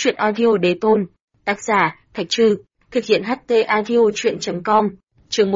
Truyện audio đế tôn. Tác giả, Thạch Trư. Thực hiện HT audio truyện.com. Chương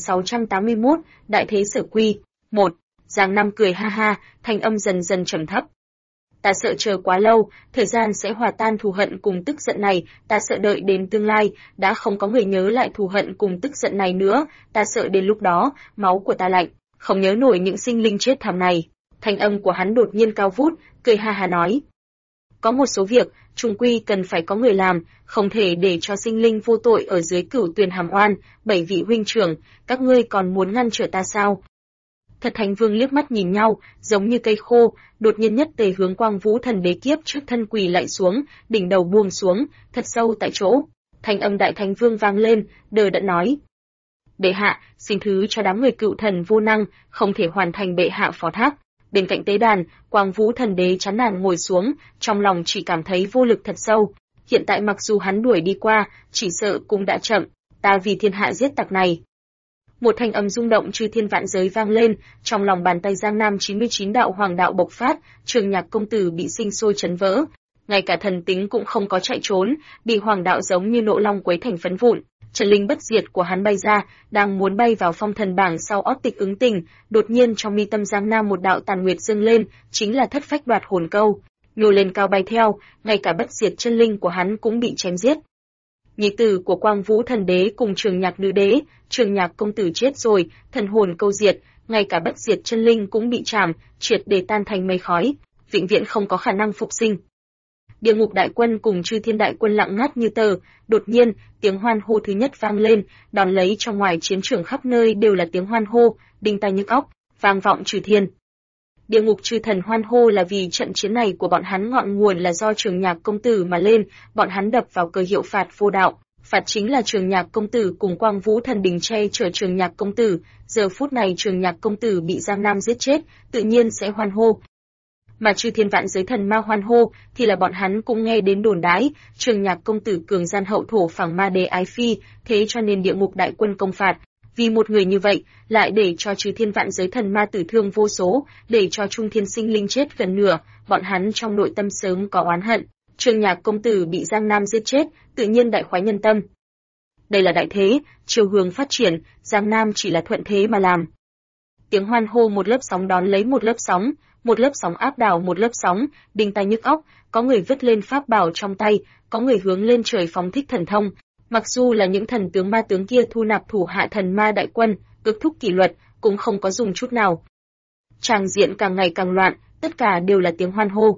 1681, Đại thế sở quy. 1. Giang Nam cười ha ha, thanh âm dần dần trầm thấp. Ta sợ chờ quá lâu, thời gian sẽ hòa tan thù hận cùng tức giận này, ta sợ đợi đến tương lai, đã không có người nhớ lại thù hận cùng tức giận này nữa, ta sợ đến lúc đó, máu của ta lạnh, không nhớ nổi những sinh linh chết thảm này. Thanh âm của hắn đột nhiên cao vút, cười ha ha nói. Có một số việc, chung quy cần phải có người làm, không thể để cho sinh linh vô tội ở dưới cửu tuyền hàm oan. 7 vị huynh trưởng, các ngươi còn muốn ngăn trở ta sao? Thật Thánh Vương liếc mắt nhìn nhau, giống như cây khô, đột nhiên nhất tề hướng Quang Vũ Thần Đế kiếp trước thân quỳ lạy xuống, đỉnh đầu buông xuống, thật sâu tại chỗ. Thanh âm Đại Thánh Vương vang lên, đờ đẫn nói: Bệ hạ, xin thứ cho đám người cựu thần vô năng, không thể hoàn thành bệ hạ phó thác. Bên cạnh tế đàn, Quang Vũ Thần Đế chán nản ngồi xuống, trong lòng chỉ cảm thấy vô lực thật sâu. Hiện tại mặc dù hắn đuổi đi qua, chỉ sợ cũng đã chậm, ta vì thiên hạ giết tặc này. Một thanh âm rung động chư thiên vạn giới vang lên, trong lòng bàn tay Giang Nam 99 đạo hoàng đạo bộc phát, Trường Nhạc công tử bị sinh sôi chấn vỡ, ngay cả thần tính cũng không có chạy trốn, bị hoàng đạo giống như nộ long quấy thành phấn vụn. Trần linh bất diệt của hắn bay ra, đang muốn bay vào phong thần bảng sau ót tịch ứng tình, đột nhiên trong mi tâm Giang Nam một đạo tàn nguyệt dâng lên, chính là thất phách đoạt hồn câu, nhô lên cao bay theo, ngay cả bất diệt chân linh của hắn cũng bị chém giết. Nhi tử của Quang Vũ Thần Đế cùng Trường Nhạc nữ đế, Trường Nhạc công tử chết rồi, thần hồn câu diệt, ngay cả bất diệt chân linh cũng bị chảm, triệt để tan thành mây khói, vĩnh viễn không có khả năng phục sinh. Địa ngục đại quân cùng chư thiên đại quân lặng ngắt như tờ, đột nhiên, tiếng hoan hô thứ nhất vang lên, đón lấy trong ngoài chiến trường khắp nơi đều là tiếng hoan hô, đinh tai nhức óc, vang vọng trừ thiên. Địa ngục chư thần hoan hô là vì trận chiến này của bọn hắn ngọn nguồn là do Trường Nhạc công tử mà lên, bọn hắn đập vào cờ hiệu phạt vô đạo, phạt chính là Trường Nhạc công tử cùng Quang Vũ Thần Đình che chở Trường Nhạc công tử, giờ phút này Trường Nhạc công tử bị Giang Nam giết chết, tự nhiên sẽ hoan hô. Mà chư thiên vạn giới thần ma hoan hô thì là bọn hắn cũng nghe đến đồn đãi, Trường Nhạc công tử cường gian hậu thổ phẳng ma đế ái phi, thế cho nên địa ngục đại quân công phạt. Vì một người như vậy, lại để cho chư thiên vạn giới thần ma tử thương vô số, để cho trung thiên sinh linh chết gần nửa, bọn hắn trong nội tâm sớm có oán hận. Trường Nhạc công tử bị Giang Nam giết chết, tự nhiên đại khoái nhân tâm. Đây là đại thế, chiều hướng phát triển, Giang Nam chỉ là thuận thế mà làm. Tiếng hoan hô một lớp sóng đón lấy một lớp sóng áp đảo một lớp sóng, đinh tai nhức óc, có người vứt lên pháp bảo trong tay, có người hướng lên trời phóng thích thần thông. Mặc dù là những thần tướng ma tướng kia thu nạp thủ hạ thần ma đại quân, ước thúc kỷ luật, cũng không có dùng chút nào. Tràng diện càng ngày càng loạn, tất cả đều là tiếng hoan hô.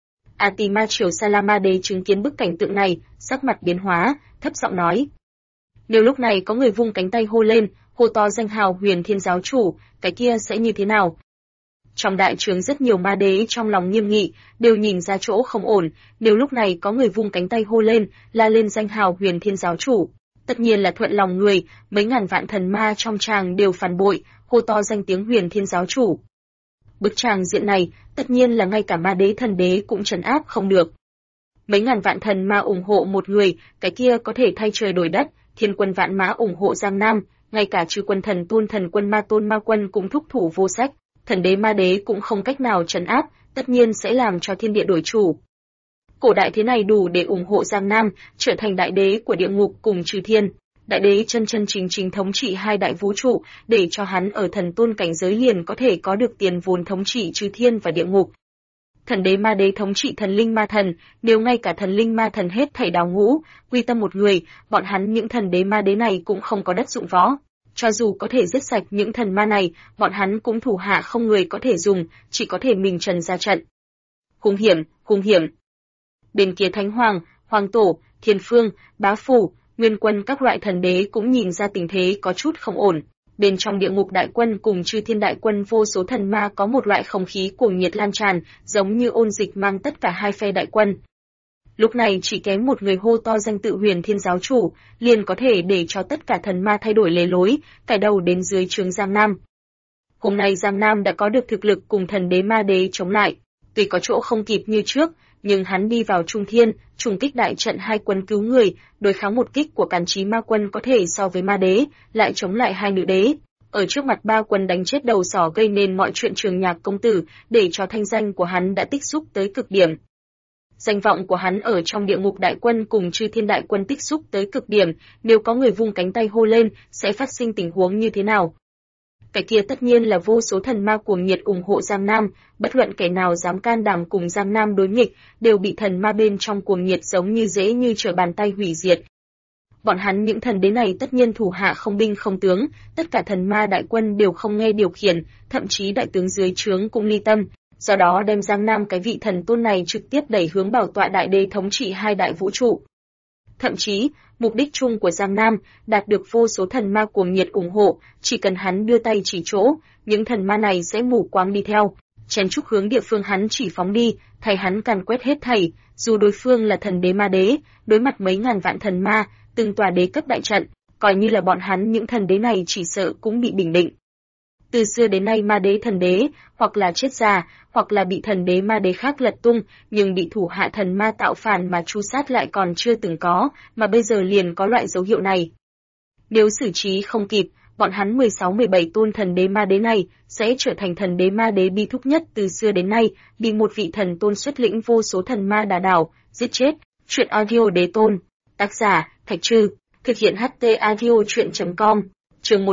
Atima Triều Salama Đế chứng kiến bức cảnh tượng này, sắc mặt biến hóa, thấp giọng nói: Nếu lúc này có người vung cánh tay hô lên, hô to danh hào Huyền Thiên giáo chủ, cái kia sẽ như thế nào? Trong đại trướng rất nhiều ma đế trong lòng nghiêm nghị, đều nhìn ra chỗ không ổn, nếu lúc này có người vung cánh tay hô lên, la lên danh hào Huyền Thiên giáo chủ, tất nhiên là thuận lòng người, mấy ngàn vạn thần ma trong tràng đều phản bội, hô to danh tiếng Huyền Thiên giáo chủ. Bức tràng diện này, tất nhiên là ngay cả ma đế thần đế cũng trấn áp không được. Mấy ngàn vạn thần ma ủng hộ một người, cái kia có thể thay trời đổi đất, thiên quân vạn mã ủng hộ Giang Nam, ngay cả chư quân thần quân ma tôn ma quân cũng thúc thủ vô sách. Thần đế ma đế cũng không cách nào trấn áp, tất nhiên sẽ làm cho thiên địa đổi chủ. Cổ đại thế này đủ để ủng hộ Giang Nam, trở thành đại đế của địa ngục cùng trừ thiên. Đại đế chân chân chính chính thống trị hai đại vũ trụ, để cho hắn ở thần tôn cảnh giới liền có thể có được tiền vốn thống trị trừ thiên và địa ngục. Thần đế ma đế thống trị thần linh ma thần, nếu ngay cả thần linh ma thần hết thảy đào ngũ, quy tâm một người, bọn hắn những thần đế ma đế này cũng không có đất dụng võ. Cho dù có thể giết sạch những thần ma này, bọn hắn cũng thủ hạ không người có thể dùng, chỉ có thể mình trần ra trận. Hung hiểm. Bên kia Thánh Hoàng, Hoàng Tổ, Thiên Phương, Bá Phủ, Nguyên Quân các loại thần đế cũng nhìn ra tình thế có chút không ổn. Bên trong địa ngục đại quân cùng chư thiên đại quân vô số thần ma có một loại không khí cuồng nhiệt lan tràn, giống như ôn dịch mang tất cả hai phe đại quân. Lúc này chỉ kém một người hô to danh tự Huyền Thiên giáo chủ, liền có thể để cho tất cả thần ma thay đổi lề lối, cải đầu đến dưới trướng Giang Nam. Hôm nay Giang Nam đã có được thực lực cùng thần đế ma đế chống lại, tuy có chỗ không kịp như trước, nhưng hắn đi vào trung thiên, trùng kích đại trận hai quân cứu người, đối kháng một kích của Càn Chí ma quân có thể so với ma đế, lại chống lại hai nữ đế. Ở trước mặt ba quân đánh chết đầu sỏ gây nên mọi chuyện Trường Nhạc công tử, để cho thanh danh của hắn đã tích xúc tới cực điểm. Danh vọng của hắn ở trong địa ngục đại quân cùng chư thiên đại quân tích xúc tới cực điểm, nếu có người vung cánh tay hô lên, sẽ phát sinh tình huống như thế nào? Cái kia tất nhiên là vô số thần ma cuồng nhiệt ủng hộ Giang Nam, bất luận kẻ nào dám can đảm cùng Giang Nam đối nghịch, đều bị thần ma bên trong cuồng nhiệt giống như dễ như trở bàn tay hủy diệt. Bọn hắn những thần đế này tất nhiên thủ hạ không binh không tướng, tất cả thần ma đại quân đều không nghe điều khiển, thậm chí đại tướng dưới trướng cũng ly tâm, do đó đem Giang Nam cái vị thần tôn này trực tiếp đẩy hướng bảo tọa đại đế thống trị hai đại vũ trụ. Thậm chí, mục đích chung của Giang Nam đạt được vô số thần ma cuồng nhiệt ủng hộ, chỉ cần hắn đưa tay chỉ chỗ, những thần ma này sẽ mù quáng đi theo, chén chúc hướng địa phương hắn chỉ phóng đi, thay hắn càn quét hết thảy, dù đối phương là thần đế ma đế, đối mặt mấy ngàn vạn thần ma, từng tòa đế cấp đại trận, coi như là bọn hắn những thần đế này chỉ sợ cũng bị bình định. Từ xưa đến nay ma đế thần đế, hoặc là chết già, hoặc là bị thần đế ma đế khác lật tung, nhưng bị thủ hạ thần ma tạo phản mà tru sát lại còn chưa từng có, mà bây giờ liền có loại dấu hiệu này. Nếu xử trí không kịp, bọn hắn 16-17 tôn thần đế ma đế này sẽ trở thành thần đế ma đế bi thúc nhất từ xưa đến nay, bị một vị thần tôn xuất lĩnh vô số thần ma đả đảo, giết chết. Truyện audio đế tôn. Tác giả, Thạch Trư. Thực hiện HT audio truyện.com. Chương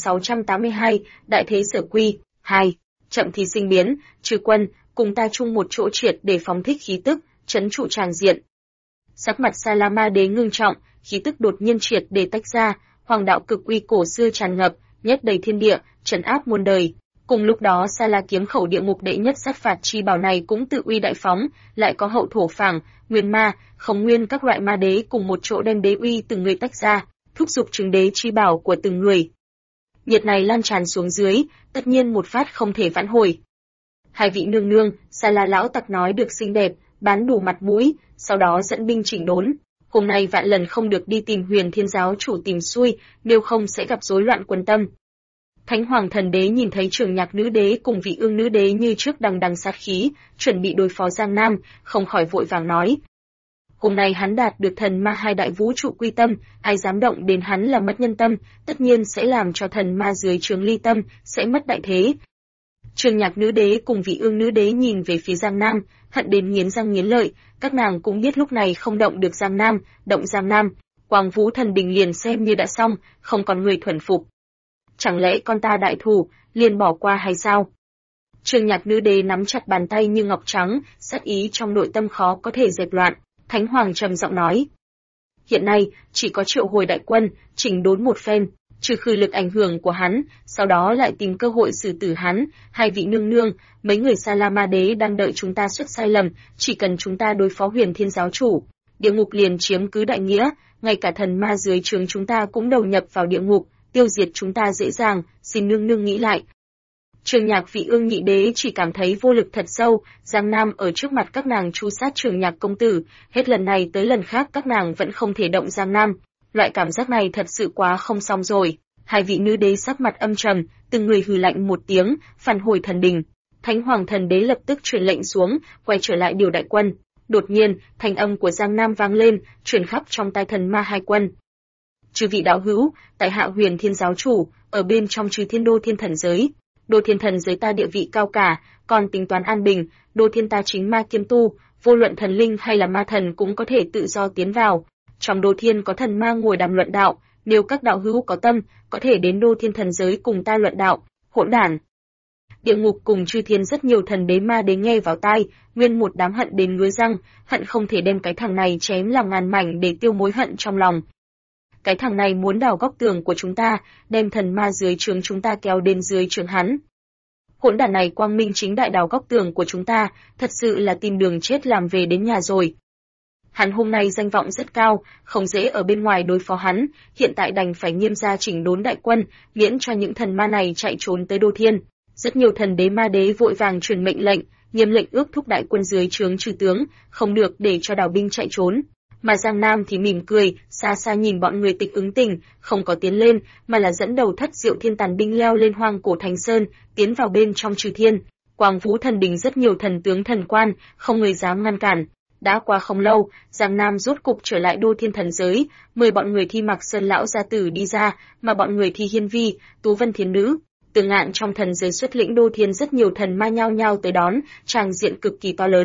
1682, Đại thế sở quy. 2. Chậm thì sinh biến, trừ quân, cùng ta chung một chỗ triệt để phóng thích khí tức, trấn trụ tràng diện. Sắc mặt Sa La Ma Đế ngưng trọng, khí tức đột nhiên triệt để tách ra, hoàng đạo cực uy cổ xưa tràn ngập, nhét đầy thiên địa, trấn áp muôn đời. Cùng lúc đó Sa La kiếm khẩu địa ngục đệ nhất sát phạt chi bảo này cũng tự uy đại phóng, lại có hậu thổ phảng, nguyên ma, khống nguyên các loại ma đế cùng một chỗ đem đế uy từng người tách ra, thúc giục chứng đế chi bảo của từng người. Nhiệt này lan tràn xuống dưới, tất nhiên một phát không thể vãn hồi. Hai vị nương nương, Sa La lão tặc nói được xinh đẹp, bán đủ mặt mũi, sau đó dẫn binh chỉnh đốn. Hôm nay vạn lần không được đi tìm Huyền Thiên giáo chủ tìm xui, nếu không sẽ gặp rối loạn quân tâm. Thánh Hoàng thần đế nhìn thấy Trường Nhạc nữ đế cùng Vị Ương nữ đế như trước đằng đằng sát khí, chuẩn bị đối phó Giang Nam, không khỏi vội vàng nói. Hôm nay hắn đạt được thần ma hai đại vũ trụ quy tâm, ai dám động đến hắn là mất nhân tâm, tất nhiên sẽ làm cho thần ma dưới trướng ly tâm, sẽ mất đại thế. Trường Nhạc nữ đế cùng Vị Ương nữ đế nhìn về phía Giang Nam, hận đến nghiến răng nghiến lợi, các nàng cũng biết lúc này không động được Giang Nam, động Giang Nam, Quang Vũ thần đình liền xem như đã xong, không còn người thuần phục. Chẳng lẽ con ta đại thủ, liền bỏ qua hay sao? Trường Nhạc nữ đế nắm chặt bàn tay như ngọc trắng, sát ý trong nội tâm khó có thể dẹp loạn. Thánh Hoàng trầm giọng nói. Hiện nay, chỉ có triệu hồi đại quân, chỉnh đốn một phen, trừ khử lực ảnh hưởng của hắn, sau đó lại tìm cơ hội xử tử hắn. Hai vị nương nương, mấy người Sa La Ma Đế đang đợi chúng ta xuất sai lầm, chỉ cần chúng ta đối phó Huyền Thiên giáo chủ, địa ngục liền chiếm cứ đại nghĩa, ngay cả thần ma dưới trướng chúng ta cũng đầu nhập vào địa ngục, tiêu diệt chúng ta dễ dàng, xin nương nương nghĩ lại. Trường Nhạc Vị Ương nhị đế chỉ cảm thấy vô lực thật sâu, Giang Nam ở trước mặt các nàng tru sát Trường Nhạc công tử, hết lần này tới lần khác các nàng vẫn không thể động Giang Nam, loại cảm giác này thật sự quá không xong rồi. Hai vị nữ đế sắc mặt âm trầm, từng người hừ lạnh một tiếng, phản hồi thần đình. Thánh Hoàng thần đế lập tức truyền lệnh xuống, quay trở lại điều đại quân. Đột nhiên, thanh âm của Giang Nam vang lên, truyền khắp trong tai thần ma hai quân. Chư vị đạo hữu, tại hạ Huyền Thiên giáo chủ, ở bên trong Chư Thiên Đô Thiên thần giới. Đô Thiên thần giới ta địa vị cao cả, còn tính toán an bình, Đô Thiên ta chính ma kiêm tu, vô luận thần linh hay là ma thần cũng có thể tự do tiến vào. Trong Đô Thiên có thần ma ngồi đàm luận đạo, nếu các đạo hữu có tâm, có thể đến Đô Thiên thần giới cùng ta luận đạo. Hỗn đản. Địa ngục cùng Chư Thiên rất nhiều thần đế ma đế nghe vào tai, nguyên một đám hận đến ngứa răng, hận không thể đem cái thằng này chém làm ngàn mảnh để tiêu mối hận trong lòng. Cái thằng này muốn đào góc tường của chúng ta, đem thần ma dưới trướng chúng ta kéo đến dưới trướng hắn. Hỗn đản này quang minh chính đại đào góc tường của chúng ta, thật sự là tìm đường chết làm về đến nhà rồi. Hắn hôm nay danh vọng rất cao, không dễ ở bên ngoài đối phó hắn, hiện tại đành phải nghiêm gia chỉnh đốn đại quân, miễn cho những thần ma này chạy trốn tới Đô Thiên. Rất nhiều thần đế ma đế vội vàng truyền mệnh lệnh, nghiêm lệnh ước thúc đại quân dưới trướng trừ tướng, không được để cho đào binh chạy trốn. Mà Giang Nam thì mỉm cười, xa xa nhìn bọn người Tịch ứng tình, không có tiến lên, mà là dẫn đầu Thất Diệu Thiên tàn binh leo lên hoang cổ Thành Sơn, tiến vào bên trong Trừ Thiên. Quang Vũ thần đình rất nhiều thần tướng thần quan, không người dám ngăn cản. Đã qua không lâu, Giang Nam rốt cục trở lại Đô Thiên thần giới, mời bọn người Thi Mặc Sơn lão gia tử đi ra, mà bọn người Thi Hiên Vi, Tú Vân Thiến nữ, Từ Ngạn trong thần giới xuất lĩnh Đô Thiên rất nhiều thần ma nhao nhao tới đón, tràng diện cực kỳ to lớn.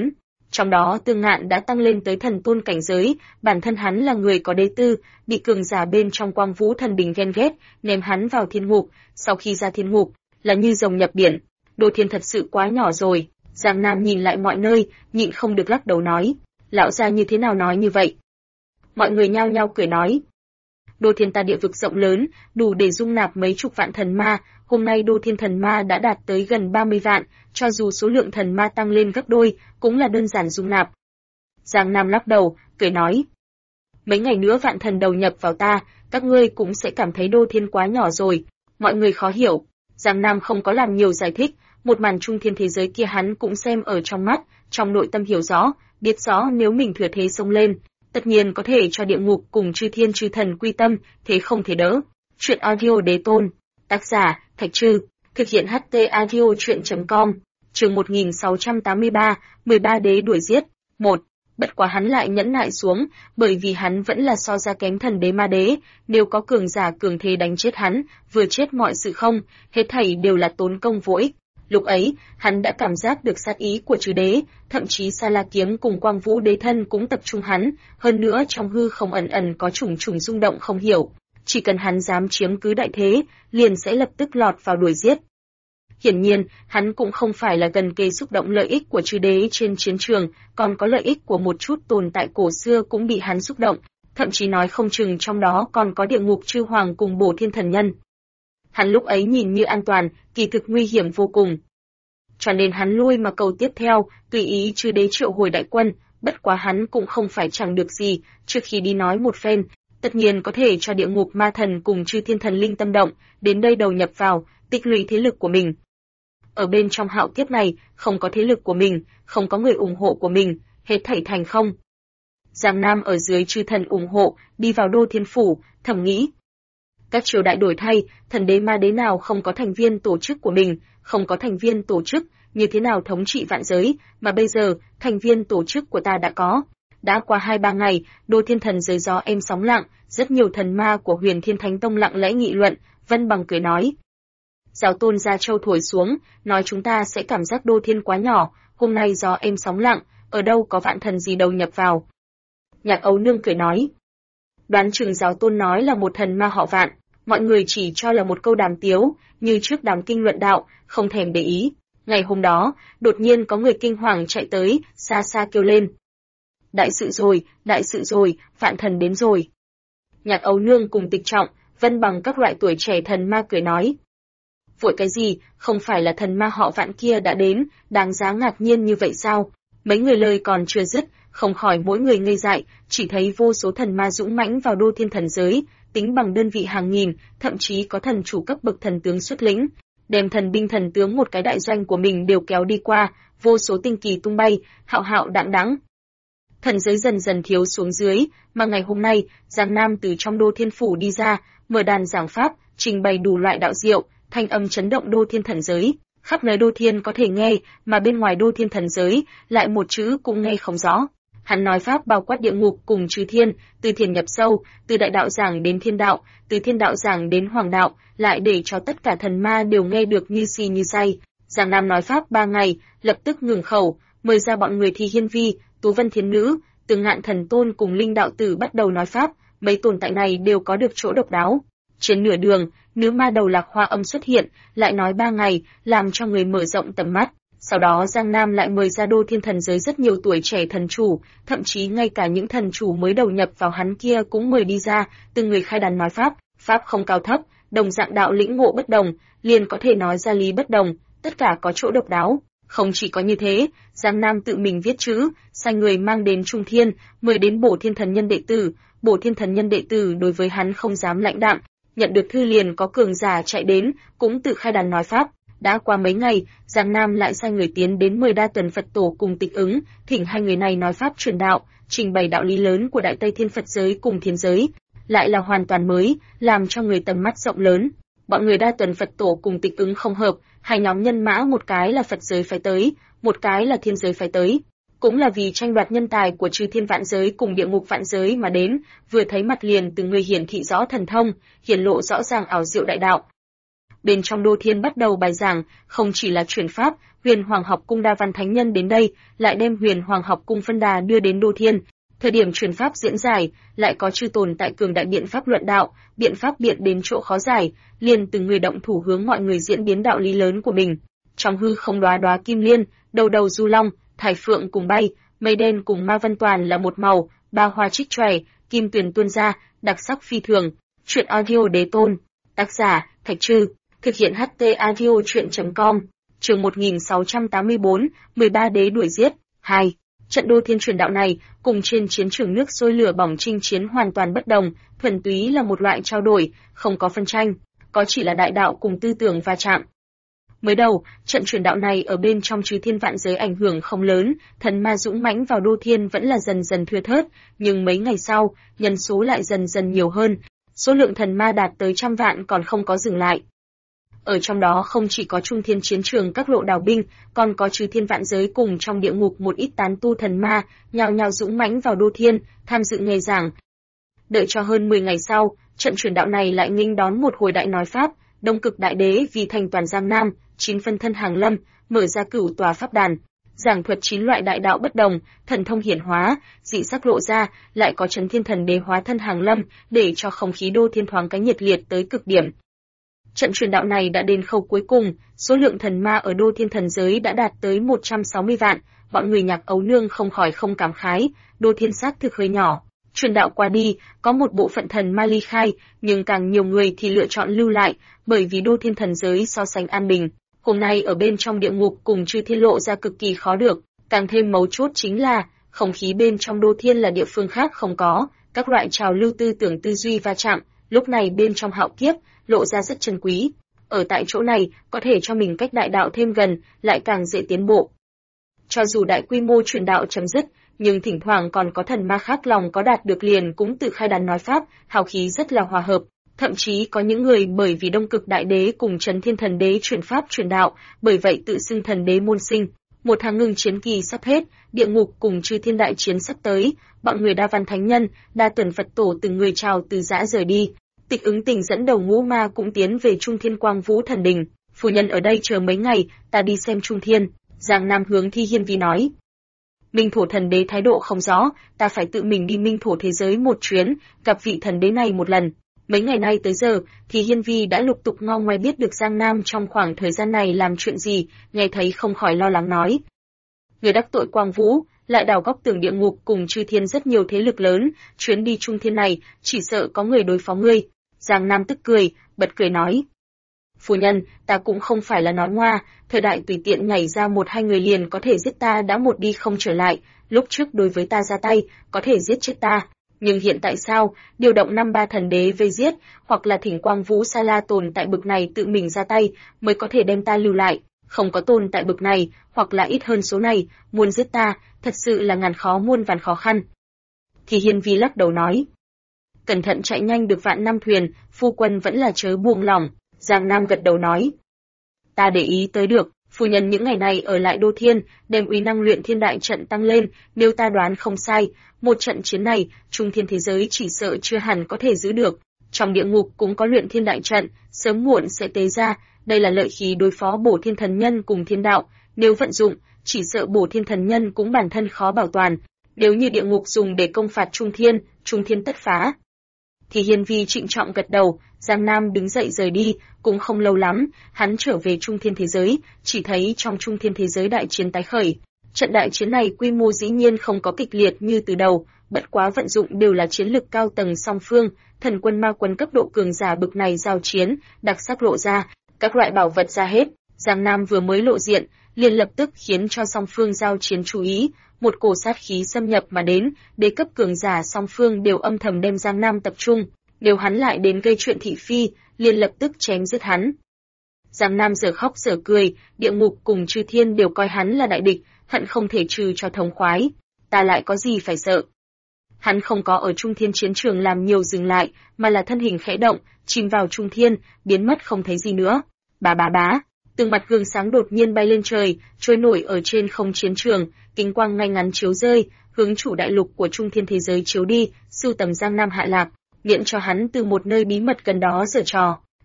Trong đó Tương Ngạn đã tăng lên tới thần tôn cảnh giới, bản thân hắn là người có đế tư, bị cường giả bên trong Quang Vũ Thần Đình ghen ghét, ném hắn vào thiên ngục, sau khi ra thiên ngục, là như rồng nhập biển. Đô Thiên thật sự quá nhỏ rồi. Giang Nam nhìn lại mọi nơi, nhịn không được lắc đầu nói, lão gia như thế nào nói như vậy? Mọi người nhao nhao cười nói, Đô Thiên ta địa vực rộng lớn, đủ để dung nạp mấy chục vạn thần ma, hôm nay Đô Thiên thần ma đã đạt tới gần 30 vạn, cho dù số lượng thần ma tăng lên gấp đôi, cũng là đơn giản dung nạp. Giang Nam lắc đầu, cười nói, mấy ngày nữa vạn thần đầu nhập vào ta, các ngươi cũng sẽ cảm thấy Đô Thiên quá nhỏ rồi. Mọi người khó hiểu. Giang Nam không có làm nhiều giải thích, một màn trung thiên thế giới kia hắn cũng xem ở trong mắt, trong nội tâm hiểu rõ, biết rõ nếu mình thừa thế xông lên, tất nhiên có thể cho địa ngục cùng chư thiên chư thần quy tâm, thế không thể đỡ. Chuyện audio đế tôn, tác giả Thạch Trư, thực hiện HT audio truyện.com, chương 1683, 13 đế đuổi giết. 1. Bất quá hắn lại nhẫn nại xuống, bởi vì hắn vẫn là so ra kém thần đế ma đế, nếu có cường giả cường thế đánh chết hắn, vừa chết mọi sự không, hết thảy đều là tốn công vô ích. Lúc ấy, hắn đã cảm giác được sát ý của chư đế, thậm chí Sa La kiếm cùng Quang Vũ đế thân cũng tập trung hắn, hơn nữa trong hư không ẩn ẩn có chủng chủng rung động không hiểu, chỉ cần hắn dám chiếm cứ đại thế, liền sẽ lập tức lọt vào đuổi giết. Hiển nhiên, hắn cũng không phải là gần kề xúc động lợi ích của chư đế trên chiến trường, còn có lợi ích của một chút tồn tại cổ xưa cũng bị hắn xúc động, thậm chí nói không chừng trong đó còn có địa ngục chư hoàng cùng Bổ Thiên thần nhân. Hắn lúc ấy nhìn như an toàn, kỳ thực nguy hiểm vô cùng. Cho nên hắn lui mà cầu tiếp theo, tùy ý chư đế triệu hồi đại quân, bất quá hắn cũng không phải chẳng được gì, trước khi đi nói một phen, tất nhiên có thể cho địa ngục ma thần cùng chư thiên thần linh tâm động, đến đây đầu nhập vào, tích lũy thế lực của mình. Ở bên trong hạo kiếp này, không có thế lực của mình, không có người ủng hộ của mình, hết thảy thành không. Giang Nam ở dưới chư thần ủng hộ, đi vào Đô Thiên phủ, thầm nghĩ. Các triều đại đổi thay, thần đế ma đế nào không có thành viên tổ chức của mình, không có thành viên tổ chức, như thế nào thống trị vạn giới, mà bây giờ, thành viên tổ chức của ta đã có. Đã qua 2-3 ngày, Đô Thiên thần giới gió êm sóng lặng, rất nhiều thần ma của Huyền Thiên Thánh Tông lặng lẽ nghị luận, Vân Bằng cười nói. Giáo tôn Gia Châu thổi xuống, nói chúng ta sẽ cảm giác Đô Thiên quá nhỏ, hôm nay gió êm sóng lặng, ở đâu có vạn thần gì đầu nhập vào. Nhạc Âu Nương cười nói. Đoán chừng giáo tôn nói là một thần ma họ Vạn, mọi người chỉ cho là một câu đàm tiếu, như trước đàm kinh luận đạo, không thèm để ý. Ngày hôm đó, đột nhiên có người kinh hoàng chạy tới, xa xa kêu lên. Đại sự rồi, Vạn thần đến rồi. Nhạc Âu Nương cùng Tịch Trọng, Vân Bằng các loại tuổi trẻ thần ma cười nói. Vội cái gì, không phải là thần ma họ Vạn kia đã đến, đáng giá ngạc nhiên như vậy sao? Mấy người lời còn chưa dứt, không khỏi mỗi người ngây dại, chỉ thấy vô số thần ma dũng mãnh vào Đô Thiên thần giới, tính bằng đơn vị hàng nghìn, thậm chí có thần chủ cấp bậc thần tướng xuất lĩnh, đem thần binh thần tướng một cái đại doanh của mình đều kéo đi qua, vô số tinh kỳ tung bay, hạo hạo đãng đãng. Thần giới dần dần thiếu xuống dưới, mà ngày hôm nay, Giang Nam từ trong Đô Thiên phủ đi ra, mở đàn giảng pháp, trình bày đủ loại đạo diệu, thanh âm chấn động Đô Thiên thần giới. Khắp nơi Đô Thiên có thể nghe, mà bên ngoài Đô Thiên thần giới, lại một chữ cũng nghe không rõ. Hắn nói pháp bao quát địa ngục cùng chư thiên, từ thiền nhập sâu, từ đại đạo giảng đến thiên đạo, từ thiên đạo giảng đến hoàng đạo, lại để cho tất cả thần ma đều nghe được như si như say. Giang Nam nói pháp 3 ngày, lập tức ngừng khẩu, mời ra bọn người Thi Hiên Vi, Tú Vân Thiên Nữ, Tương Ngạn thần tôn cùng Linh đạo tử bắt đầu nói pháp, mấy tồn tại này đều có được chỗ độc đáo. Trên nửa đường, nữ ma đầu Lạc Hoa Âm xuất hiện, lại nói 3 ngày, làm cho người mở rộng tầm mắt. Sau đó Giang Nam lại mời ra Đô Thiên thần giới rất nhiều tuổi trẻ thần chủ, thậm chí ngay cả những thần chủ mới đầu nhập vào hắn kia cũng mời đi ra, từng người khai đàn nói pháp, pháp không cao thấp, đồng dạng đạo lĩnh ngộ bất đồng, liền có thể nói ra lý bất đồng, tất cả có chỗ độc đáo. Không chỉ có như thế, Giang Nam tự mình viết chữ, sai người mang đến Trung Thiên, mời đến Bổ Thiên thần nhân đệ tử, Bổ Thiên thần nhân đệ tử đối với hắn không dám lãnh đạm, nhận được thư liền có cường giả chạy đến, cũng tự khai đàn nói pháp. Đã qua mấy ngày, Giang Nam lại sai người tiến đến mời Đa Tuần Phật Tổ cùng Tịch Ứng, thỉnh hai người này nói pháp truyền đạo, trình bày đạo lý lớn của Đại Tây Thiên Phật giới cùng thiên giới, lại là hoàn toàn mới, làm cho người tầm mắt rộng lớn. Bọn người Đa Tuần Phật Tổ cùng Tịch Ứng không hợp, hai nhóm nhân mã một cái là Phật giới phái tới, một cái là thiên giới phái tới, cũng là vì tranh đoạt nhân tài của chư thiên vạn giới cùng địa ngục vạn giới mà đến, vừa thấy mặt liền từ người hiển thị rõ thần thông, hiển lộ rõ ràng ảo diệu đại đạo. bên trong Đô Thiên bắt đầu bài giảng, không chỉ là truyền pháp, Huyền Hoàng học cung Đa Văn Thánh Nhân đến đây, lại đem Huyền Hoàng học cung phân đà đưa đến Đô Thiên. Thời điểm truyền pháp diễn giải, lại có chư tồn tại cường đại biện pháp luận đạo, biện pháp biện đến chỗ khó giải, liền từng người động thủ hướng mọi người diễn biến đạo lý lớn của mình. Trong hư không đóa đóa kim liên, đầu đầu du long, thải phượng cùng bay, mây đen cùng ma vân toàn là một màu, ba hoa trích chòe, kim tuyền tuôn ra, đặc sắc phi thường. Truyện audio đế tôn, tác giả Thạch Trư, thực hiện HT audio truyện.com. Chương 1684, 13 đế đuổi giết. 2. Trận Đô Thiên truyền đạo này, cùng trên chiến trường nước sôi lửa bỏng chinh chiến hoàn toàn bất đồng, thuần túy là một loại trao đổi, không có phân tranh, có chỉ là đại đạo cùng tư tưởng va chạm. Mới đầu, trận truyền đạo này ở bên trong chư thiên vạn giới ảnh hưởng không lớn, thần ma dũng mãnh vào Đô Thiên vẫn là dần dần thưa thớt, nhưng mấy ngày sau, nhân số lại dần dần nhiều hơn, số lượng thần ma đạt tới 100 vạn còn không có dừng lại. Ở trong đó không chỉ có trung thiên chiến trường các lộ đào binh, còn có chư thiên vạn giới cùng trong địa ngục một ít tán tu thần ma, nhao nhao dũng mãnh vào Đô Thiên, tham dự nghe giảng. Đợi cho hơn 10 ngày sau, trận truyền đạo này lại nghênh đón một hồi đại nói pháp, Đông Cực Đại Đế vì thành toàn Giang Nam, 9 phân thân hàng lâm, mở ra cửu tòa pháp đàn, giảng thuật 9 loại đại đạo bất đồng, thần thông hiển hóa, dị sắc lộ ra, lại có Chấn Thiên Thần Đế hóa thân hàng lâm, để cho không khí Đô Thiên thoáng cái nhiệt liệt tới cực điểm. Trận truyền đạo này đã đến khâu cuối cùng, số lượng thần ma ở Đô Thiên thần giới đã đạt tới 160 vạn, bọn người Nhạc Ấu Nương không khỏi không cảm khái, Đô Thiên xác thực hơi nhỏ. Truyền đạo qua đi, có một bộ phận thần ma ly khai, nhưng càng nhiều người thì lựa chọn lưu lại, bởi vì Đô Thiên thần giới so sánh an bình. Hôm nay ở bên trong địa ngục cùng chư thiên lộ ra cực kỳ khó được, càng thêm mấu chốt chính là, không khí bên trong Đô Thiên là địa phương khác không có, các loại trào lưu tư tưởng tư duy va chạm, lúc này bên trong hạo kiếp, lộ ra rất chân quý. Ở tại chỗ này, có thể cho mình cách đại đạo thêm gần, lại càng dễ tiến bộ. Cho dù đại quy mô truyền đạo chấm dứt, nhưng thỉnh thoảng còn có thần ma khác lòng có đạt được liền cũng tự khai đàn nói pháp, hào khí rất là hòa hợp. Thậm chí có những người bởi vì Đông Cực Đại Đế cùng Chấn Thiên Thần Đế truyền pháp truyền đạo, bởi vậy tự xưng thần đế môn sinh. Một tháng ngưng chiến kỳ sắp hết, địa ngục cùng chư thiên đại chiến sắp tới, bọn người Đa Văn Thánh Nhân, Đa Tuần Phật Tổ từng người chào từ giã rời đi. Tịch Ứng Tình dẫn đầu ngũ ma cũng tiến về Trung Thiên Quang Vũ Thần Đình. Phu nhân ở đây chờ mấy ngày, ta đi xem Trung Thiên. Giang Nam hướng Thi Hiên Vi nói. Minh Thổ Thần Đế thái độ không rõ, ta phải tự mình đi Minh Thổ thế giới một chuyến, gặp vị thần đế này một lần. Mấy ngày nay tới giờ, thì Hiên Vi đã lục tục ngo ngoe biết được Giang Nam trong khoảng thời gian này làm chuyện gì, nghe thấy không khỏi lo lắng nói. Người đắc tội Quang Vũ, lại đào góc tường địa ngục cùng chư thiên rất nhiều thế lực lớn, chuyến đi Trung Thiên này, chỉ sợ có người đối phó ngươi. Giang Nam tức cười, bật cười nói. Phu nhân, ta cũng không phải là nói ngoa, thời đại tùy tiện nhảy ra 1-2 người liền có thể giết ta đã một đi không trở lại, lúc trước đối với ta ra tay, có thể giết chết ta. Nhưng hiện tại sao, điều động 5-3 thần đế vây giết, hoặc là thỉnh Quang Vũ Sa La tồn tại bực này tự mình ra tay, mới có thể đem ta lưu lại, không có tồn tại bực này, hoặc là ít hơn số này, muốn giết ta, thật sự là ngàn khó muôn vàn khó khăn. Thì Hiên Vi lắc đầu nói. Cẩn thận chạy nhanh được vạn năm thuyền, phu quân vẫn là chớ buông lỏng. Giang Nam gật đầu nói. Ta để ý tới được, phu nhân những ngày này ở lại Đô Thiên, đem uy năng luyện thiên đại trận tăng lên, nếu ta đoán không sai, một trận chiến này, Trung Thiên thế giới chỉ sợ chưa hẳn có thể giữ được. Trong địa ngục cũng có luyện thiên đại trận, sớm muộn sẽ tế ra, đây là lợi khí đối phó Bổ Thiên Thần Nhân cùng thiên đạo, nếu vận dụng, chỉ sợ Bổ Thiên Thần Nhân cũng bản thân khó bảo toàn. Nếu như địa ngục dùng để công phạt Trung Thiên tất phá. Thì Hiên Vi trịnh trọng gật đầu, Giang Nam đứng dậy rời đi, cũng không lâu lắm, hắn trở về Trung Thiên thế giới, chỉ thấy trong Trung Thiên thế giới đại chiến tái khởi. Trận đại chiến này quy mô dĩ nhiên không có kịch liệt như từ đầu, bất quá vận dụng đều là chiến lực cao tầng song phương, thần quân ma quân cấp độ cường giả bực này giao chiến, đặc sắc lộ ra, các loại bảo vật ra hết. Giang Nam vừa mới lộ diện, liền lập tức khiến cho song phương giao chiến chú ý, một cổ sát khí xâm nhập mà đến, đế cấp cường giả song phương đều âm thầm đem Giang Nam tập trung, nếu hắn lại đến gây chuyện thị phi, liền lập tức chém giết hắn. Giang Nam giờ khóc giờ cười, địa ngục cùng chư thiên đều coi hắn là đại địch, hận không thể trừ cho thống khoái, ta lại có gì phải sợ. Hắn không có ở Trung Thiên chiến trường làm nhiều dừng lại, mà là thân hình khẽ động, chìm vào Trung Thiên, biến mất không thấy gì nữa. Bá, từng mặt gương sáng đột nhiên bay lên trời, trôi nổi ở trên không chiến trường, kính quang ngay ngắn chiếu rơi, hướng chủ đại lục của Trung Thiên thế giới chiếu đi, sưu tầm Giang Nam hạ lạc, miễn cho hắn từ một nơi bí mật gần đó giở trò.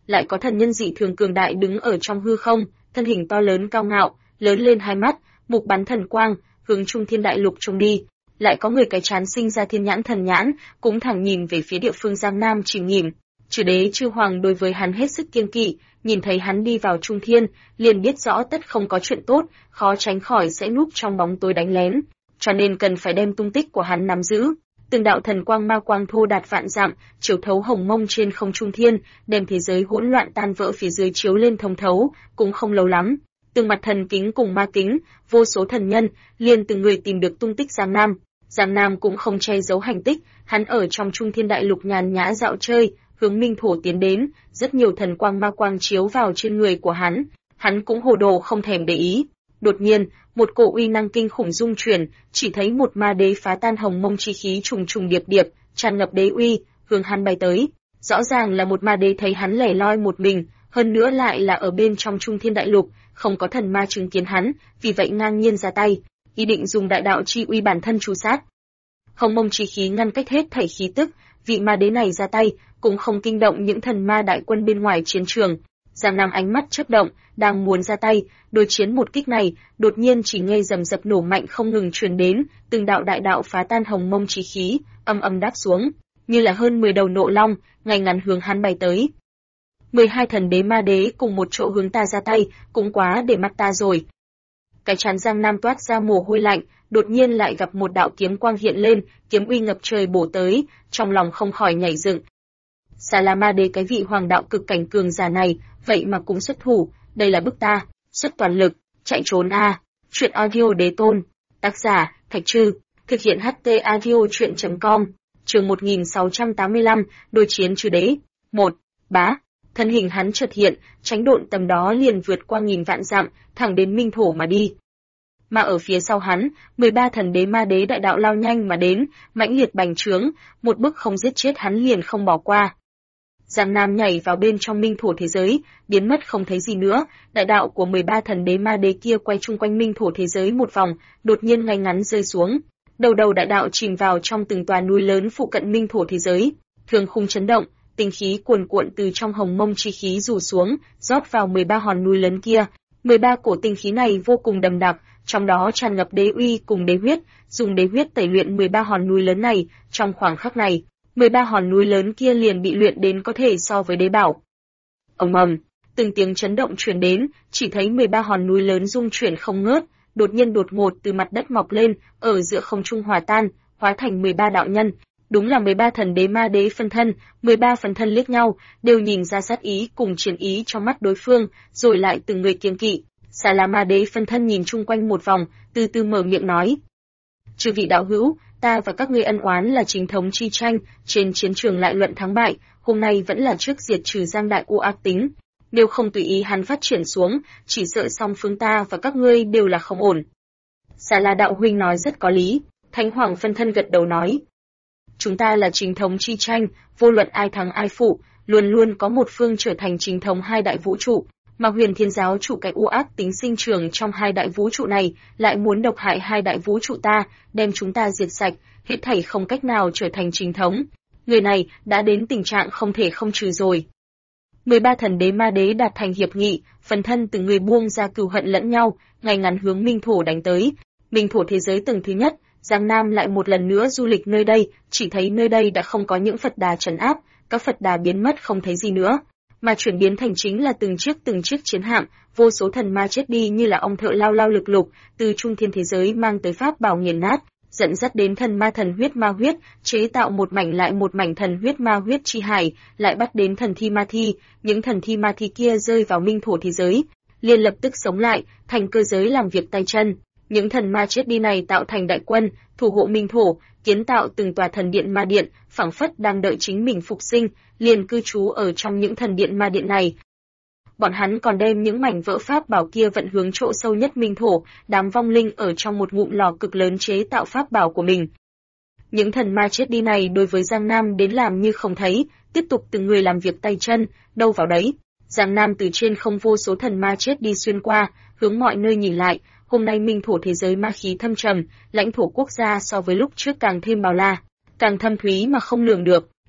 lại có thần nhân dị thường cường đại đứng ở trong hư không, thân hình to lớn cao ngạo, lớn lên hai mắt, mục bắn thần quang, hướng Trung Thiên Đại Lục trông đi. Lại có người cái chán sinh ra thiên nhãn thần nhãn, cũng thẳng nhìn về phía địa phương Giang Nam chìm nghỉm. Chư đế chư hoàng đối với hắn hết sức kiêng kỵ, nhìn thấy hắn đi vào Trung Thiên, liền biết rõ tất không có chuyện tốt, khó tránh khỏi sẽ núp trong bóng tối đánh lén, cho nên cần phải đem tung tích của hắn nắm giữ. Từng đạo thần quang ma quang thô đạt vạn dặm, chiếu thấu hồng mông trên không Trung Thiên, đem thế giới hỗn loạn tan vỡ phía dưới chiếu lên thông thấu, cũng không lâu lắm. Từng mặt thần kính cùng ma kính, vô số thần nhân, liền từng người tìm được tung tích Giang Nam. Giang Nam cũng không che giấu hành tích, hắn ở trong Trung Thiên Đại Lục nhàn nhã dạo chơi, hướng Minh Thổ tiến đến, rất nhiều thần quang ma quang chiếu vào trên người của hắn cũng hồ đồ không thèm để ý. Đột nhiên, một cổ uy năng kinh khủng dung chuyển, chỉ thấy một ma đế phá tan hồng mông chi khí trùng trùng điệp điệp, tràn ngập đế uy, hướng hắn bay tới. Rõ ràng là một ma đế thấy hắn lẻ loi một mình, hơn nữa lại là ở bên trong Trung Thiên Đại Lục, không có thần ma chứng kiến hắn, vì vậy ngang nhiên ra tay, ý định dùng đại đạo chi uy bản thân tru sát. Hồng mông chi khí ngăn cách hết thảy khí tức, vị ma đế này ra tay, cũng không kinh động những thần ma đại quân bên ngoài chiến trường. Giang Nam ánh mắt chớp động, đang muốn ra tay, đối chiến một kích này, đột nhiên chỉ nghe rầm rập nổ mạnh không ngừng truyền đến, từng đạo đại đạo phá tan hồng mông chi khí, âm âm đáp xuống, như là hơn 10 đầu nộ long, ngay ngắn hướng hắn bay tới. 12 thần đế ma đế cùng một chỗ hướng ta ra tay, cũng quá để mắt ta rồi. Cái trán Giang Nam toát ra mồ hôi lạnh, đột nhiên lại gặp một đạo kiếm quang hiện lên, kiếm uy ngập trời bổ tới, trong lòng không khỏi nhảy dựng. Xà La Ma Đế cái vị hoàng đạo cực cảnh cường giả này, vậy mà cũng xuất thủ, đây là bức ta, xuất toàn lực, chạy trốn a. Truyện audio đế tôn, tác giả Thạch Trư, thực hiện HT audio truyện.com, chương 1685, đối chiến chư đế. 1. Bá, thân hình hắn chợt hiện, tránh độn tầm đó liền vượt qua nghìn vạn dặm, thẳng đến Minh Thổ mà đi. Mà ở phía sau hắn, 13 thần đế ma đế đại đạo lao nhanh mà đến, mãnh liệt bành trướng, một bức không giết chết hắn liền không bỏ qua. Giang Nam nhảy vào bên trong Minh Thổ thế giới, biến mất không thấy gì nữa, đại đạo của 13 thần đế ma đế kia quay chung quanh Minh Thổ thế giới một vòng, đột nhiên ngay ngắn rơi xuống. Đầu đại đạo chìm vào trong từng tòa núi lớn phụ cận Minh Thổ thế giới, thương khung chấn động, tinh khí cuồn cuộn từ trong hồng mông chi khí rủ xuống, rót vào 13 hòn núi lớn kia. 13 cổ tinh khí này vô cùng đậm đặc, trong đó tràn ngập đế uy cùng đế huyết, dùng đế huyết tẩy luyện 13 hòn núi lớn này, trong khoảng khắc này, 13 hòn núi lớn kia liền bị luyện đến có thể so với đế bảo. Ầm ầm, từng tiếng chấn động truyền đến, chỉ thấy 13 hòn núi lớn rung chuyển không ngớt, đột nhiên đột ngột từ mặt đất mọc lên, ở giữa không trung hòa tan, hóa thành 13 đạo nhân. Đúng là 13 thần đế ma đế phân thân, 13 phân thân liếc nhau, đều nhìn ra sát ý cùng chiến ý trong mắt đối phương, rồi lại từng người kiêng kỵ. Xà La Ma Đế phân thân nhìn chung quanh một vòng, từ từ mở miệng nói: "Chư vị đạo hữu, ta và các ngươi ân oán là chính thống chi tranh, trên chiến trường lại luận thắng bại, hôm nay vẫn là trước diệt trừ Giang Đại U ác tính. Nếu không tùy ý hắn phát triển xuống, chỉ sợ song phương ta và các ngươi đều là không ổn." Xà La đạo huynh nói rất có lý, Thánh Hoàng phân thân gật đầu nói: "Chúng ta là chính thống chi tranh, vô luận ai thắng ai phụ, luôn luôn có một phương trở thành chính thống hai đại vũ trụ, mà Huyền Thiên giáo chủ cái u ác tính sinh trưởng trong hai đại vũ trụ này, lại muốn độc hại hai đại vũ trụ ta, đem chúng ta diệt sạch, hết thảy không cách nào trở thành chính thống. Người này đã đến tình trạng không thể không trừ rồi." 13 thần đế ma đế đạt thành hiệp nghị, phần thân từng người buông ra cừu hận lẫn nhau, ngay ngắn hướng Minh Thổ đánh tới. Minh Thổ thế giới tầng thứ nhất, Giang Nam lại một lần nữa du lịch nơi đây, chỉ thấy nơi đây đã không có những Phật đà trấn áp, các Phật đà biến mất không thấy gì nữa, mà chuyển biến thành chính là từng chiếc chiến hạm, vô số thần ma chết đi như là ong thợ lao lực lục, từ Trung Thiên thế giới mang tới pháp bảo nghiền nát, dẫn dắt đến thần ma huyết, chế tạo một mảnh lại một mảnh thần huyết ma huyết chi hải, lại bắt đến thần thi ma thi, những thần thi ma thi kia rơi vào Minh Thổ thế giới, liền lập tức sống lại, thành cơ giới làm việc tay chân. Những thần ma chết đi này tạo thành đại quân, thủ hộ Minh Thổ, kiến tạo từng tòa thần điện ma điện, phảng phất đang đợi chính mình phục sinh, liền cư trú ở trong những thần điện ma điện này. Bọn hắn còn đem những mảnh vỡ pháp bảo kia vận hướng chỗ sâu nhất Minh Thổ, đám vong linh ở trong một ngụm lò cực lớn chế tạo pháp bảo của mình. Những thần ma chết đi này đối với Giang Nam đến làm như không thấy, tiếp tục từng người làm việc tay chân, đâu vào đấy. Giang Nam từ trên không vô số thần ma chết đi xuyên qua, hướng mọi nơi nhìn lại. Hôm nay Minh Thổ thế giới ma khí thâm trầm, lãnh thổ quốc gia so với lúc trước càng thêm bao la, càng thâm thúy mà không lường được.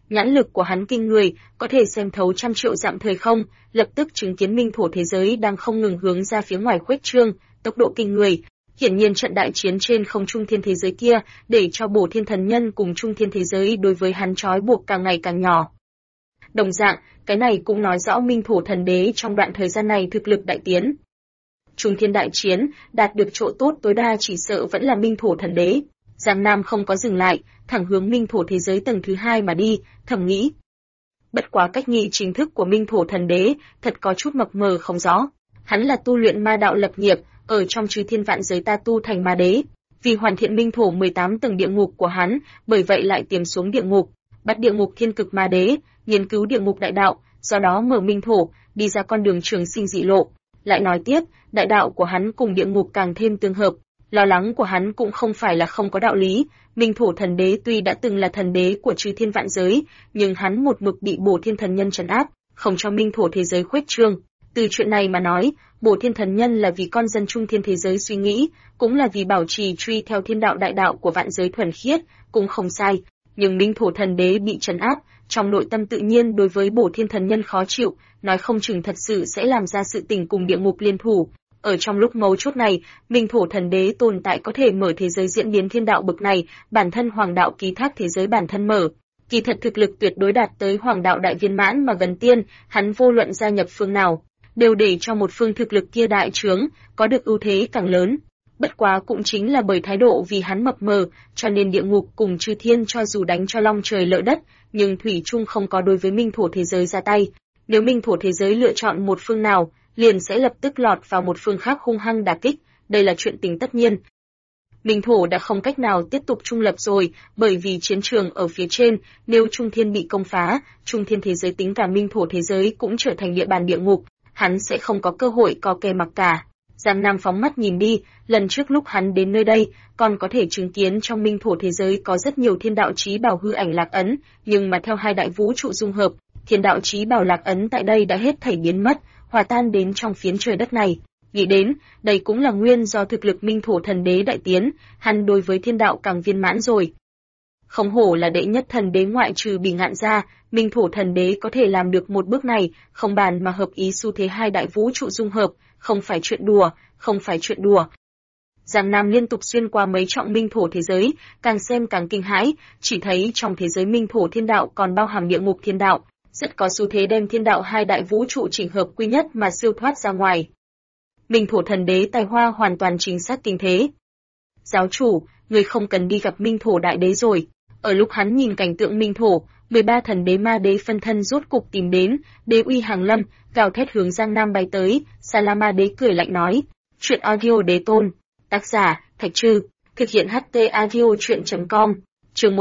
Nhãn lực của hắn kinh người, có thể xem thấu trăm triệu dặm thời không, lập tức chứng kiến minh thổ thế giới đang không ngừng hướng ra phía ngoài khuếch trương, tốc độ kinh người. Hiển nhiên trận đại chiến trên không trung thiên thế giới kia, để cho Bổ Thiên Thần Nhân cùng trung thiên thế giới đối với hắn trói buộc càng ngày càng nhỏ. Đồng dạng, cái này cũng nói rõ minh thổ thần đế trong đoạn thời gian này thực lực đại tiến. Trung thiên đại chiến, đạt được chỗ tốt tối đa chỉ sợ vẫn là minh thổ thần đế. Giang Nam không có dừng lại, thẳng hướng minh thổ thế giới tầng thứ 2 mà đi, thầm nghĩ. Bất quá cách nghĩ chính thức của minh thổ thần đế, thật có chút mập mờ không rõ. Hắn là tu luyện ma đạo lập nghiệp, ở trong chư thiên vạn giới ta tu thành ma đế. Vì hoàn thiện minh thổ 18 tầng địa ngục của hắn, bởi vậy lại tiềm xuống địa ngục, bắt địa ngục thiên cực ma đế, nghiên cứu địa ngục đại đạo, do đó mở minh thổ, đi ra con đường trường sinh dị lộ. Lại nói tiếp, đại đạo của hắn cùng địa ngục càng thêm tương hợp. Lo lắng của hắn cũng không phải là không có đạo lý, minh thổ thần đế tuy đã từng là thần đế của chư thiên vạn giới, nhưng hắn một mực bị Bổ Thiên Thần Nhân trấn áp, không cho minh thổ thế giới khuếch trương. Từ chuyện này mà nói, Bổ Thiên Thần Nhân là vì con dân trung thiên thế giới suy nghĩ, cũng là vì bảo trì truy theo thiên đạo đại đạo của vạn giới thuần khiết, cũng không sai. Nhưng minh thổ thần đế bị trấn áp, trong nội tâm tự nhiên đối với Bổ Thiên Thần Nhân khó chịu, nói không chừng thật sự sẽ làm ra sự tình cùng địa ngục liên thủ. Ở trong lúc mấu chốt này, minh thổ thần đế tồn tại có thể mở thế giới diễn biến thiên đạo bực này, bản thân hoàng đạo ký thác thế giới bản thân mở. Kỳ thật thực lực tuyệt đối đạt tới hoàng đạo đại viên mãn mà gần tiên, hắn vô luận gia nhập phương nào, đều để cho một phương thực lực kia đại trướng, có được ưu thế càng lớn. Bất quá cũng chính là bởi thái độ vì hắn mập mờ, cho nên địa ngục cùng chư thiên cho dù đánh cho long trời lỡ đất, nhưng thủy chung không có đối với minh thổ thế giới ra tay. Nếu minh thổ thế giới lựa chọn một phương nào, liền sẽ lập tức lọt vào một phương khác hung hăng đả kích, đây là chuyện tình tất nhiên. Minh thổ đã không cách nào tiếp tục trung lập rồi, bởi vì chiến trường ở phía trên, nếu trung thiên bị công phá, trung thiên thế giới tính cả minh thổ thế giới cũng trở thành địa bàn địa ngục, hắn sẽ không có cơ hội co kè mặc cả. Giang Nam phóng mắt nhìn đi, lần trước lúc hắn đến nơi đây, còn có thể chứng kiến trong minh thổ thế giới có rất nhiều thiên đạo chí bảo hư ảnh lạc ấn, nhưng mà theo hai đại vũ trụ dung hợp, thiên đạo chí bảo lạc ấn tại đây đã hết thảy biến mất, hòa tan đến trong phiến trời đất này. Nghĩ đến, đây cũng là nguyên do thực lực minh thổ thần đế đại tiến, hắn đối với thiên đạo càng viên mãn rồi. Không hổ là đệ nhất thần đế ngoại trừ Bỉ Ngạn ra, minh thổ thần đế có thể làm được một bước này, không bàn mà hợp ý xu thế hai đại vũ trụ dung hợp, không phải chuyện đùa, không phải chuyện đùa. Giang Nam liên tục xuyên qua mấy trọng minh thổ thế giới, càng xem càng kinh hãi, chỉ thấy trong thế giới minh thổ thiên đạo còn bao hàm địa ngục thiên đạo, rất có xu thế đem thiên đạo hai đại vũ trụ chỉnh hợp quy nhất mà siêu thoát ra ngoài. Minh thổ thần đế tài hoa hoàn toàn chính xác kinh thế. Giáo chủ, người không cần đi gặp minh thổ đại đế rồi. Ở lúc hắn nhìn cảnh tượng minh thổ, 13 thần đế ma đế phân thân rốt cục tìm đến, đế uy hàng lâm, gào thét hướng Giang Nam bay tới, Salama đế cười lạnh nói, chuyện audio đế tôn, tác giả, Thạch Trư, thực hiện HT audio chuyện.com, chương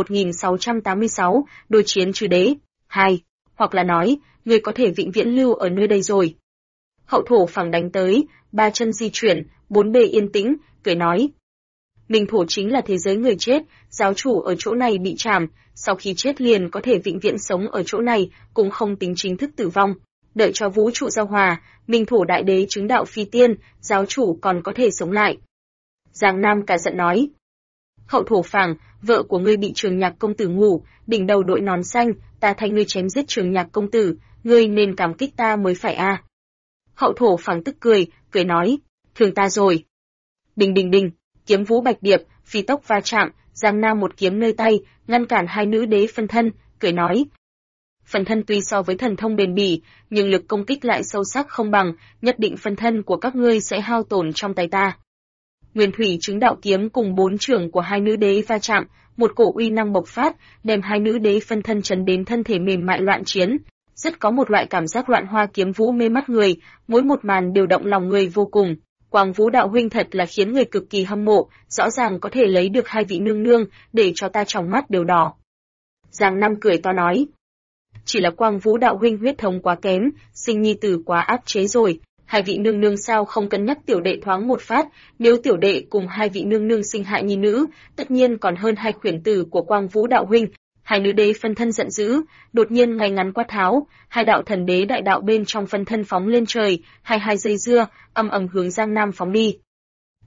1686, đối chiến trừ đế, 2, hoặc là nói, người có thể vĩnh viễn lưu ở nơi đây rồi. Hậu thổ phẳng đánh tới, ba chân di chuyển, bốn bề yên tĩnh, cười nói. Minh thổ chính là thế giới người chết, giáo chủ ở chỗ này bị trảm, sau khi chết liền có thể vĩnh viễn sống ở chỗ này, cũng không tính chính thức tử vong. Đợi cho vũ trụ giao hòa, Minh thổ đại đế chứng đạo phi tiên, giáo chủ còn có thể sống lại. Giang Nam cả giận nói. Hậu thổ phẳng, vợ của ngươi bị Trường Nhạc công tử ngủ, đỉnh đầu đội nón xanh, ta thay ngươi chém giết Trường Nhạc công tử, ngươi nên cảm kích ta mới phải a. Hậu thổ phẳng tức cười, cười nói, thương ta rồi. Đinh đinh đinh, kiếm vũ bạch điệp, phi tốc va chạm, Giang Nam một kiếm nơi tay, ngăn cản hai nữ đế phân thân, cười nói. Phân thân tuy so với thần thông bền bỉ, nhưng lực công kích lại sâu sắc không bằng, nhất định phân thân của các ngươi sẽ hao tổn trong tay ta. Nguyên thủy chứng đạo kiếm cùng bốn trưởng của hai nữ đế va chạm, một cổ uy năng bộc phát, đem hai nữ đế phân thân chấn đến thân thể mềm mại loạn chiến. Rất có một loại cảm giác loạn hoa kiếm vũ mê mắt người, mỗi một màn đều động lòng người vô cùng. Quang Vũ đạo huynh thật là khiến người cực kỳ hâm mộ, rõ ràng có thể lấy được hai vị nương nương, để cho ta trong mắt đều đỏ. Giang Nam cười to nói. Chỉ là Quang Vũ đạo huynh huyết thống quá kém, sinh nhi tử quá áp chế rồi, hai vị nương nương sao không cân nhắc tiểu đệ thoáng một phát, nếu tiểu đệ cùng hai vị nương nương sinh hại nhi nữ, tất nhiên còn hơn hai khuyển tử của Quang Vũ đạo huynh. Hai nữ đế phân thân giận dữ, đột nhiên ngay ngắn quát tháo, hai đạo thần đế đại đạo bên trong phân thân phóng lên trời, hai dây dưa, ầm ầm hướng Giang Nam phóng đi.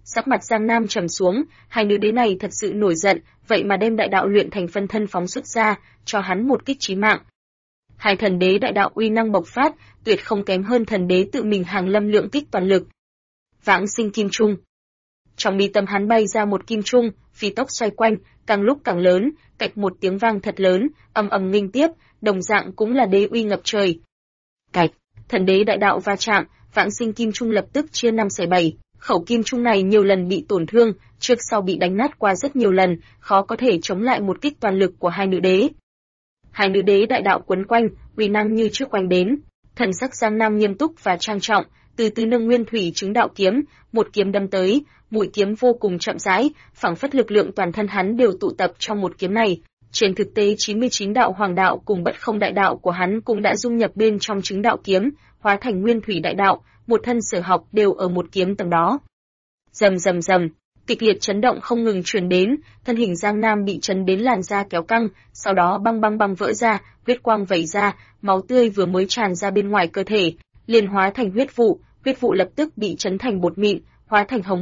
Sắc mặt Giang Nam trầm xuống, hai nữ đế này thật sự nổi giận, vậy mà đem đại đạo luyện thành phân thân phóng xuất ra, cho hắn một kích chí mạng. Hai thần đế đại đạo uy năng bộc phát, tuyệt không kém hơn thần đế tự mình hàng lâm lượng kích toàn lực. Vãng sinh kim trung. Trong mi tâm hắn bay ra một kim trung, phi tốc xoay quanh, càng lúc càng lớn, cạch một tiếng vang thật lớn, ầm ầm nghênh tiếp, đồng dạng cũng là đế uy ngập trời. Cạch, thần đế đại đạo va chạm, vãng sinh kim trung lập tức chia 5/7. Khẩu kim trung này nhiều lần bị tổn thương, trước sau bị đánh nát qua rất nhiều lần, khó có thể chống lại một kích toàn lực của hai nữ đế. Hai nữ đế đại đạo quấn quanh, uy năng như trước quanh đến. Thần sắc Giang Nam nghiêm túc và trang trọng, từ từ nâng nguyên thủy chứng đạo kiếm, một kiếm đâm tới, mũi kiếm vô cùng chậm rãi, phảng phất lực lượng toàn thân hắn đều tụ tập trong một kiếm này. Trên thực tế 99 đạo hoàng đạo cùng bất không đại đạo của hắn cũng đã dung nhập bên trong chứng đạo kiếm, hóa thành nguyên thủy đại đạo, một thân sở học đều ở một kiếm tầng đó. Rầm rầm rầm, kịch liệt chấn động không ngừng truyền đến, thân hình Giang Nam bị chấn đến làn da kéo căng, sau đó băng băng băng vỡ ra, huyết quang vẩy ra, máu tươi vừa mới tràn ra bên ngoài cơ thể, liền hóa thành huyết vụ lập tức bị chấn thành bột mịn, hóa thành hồng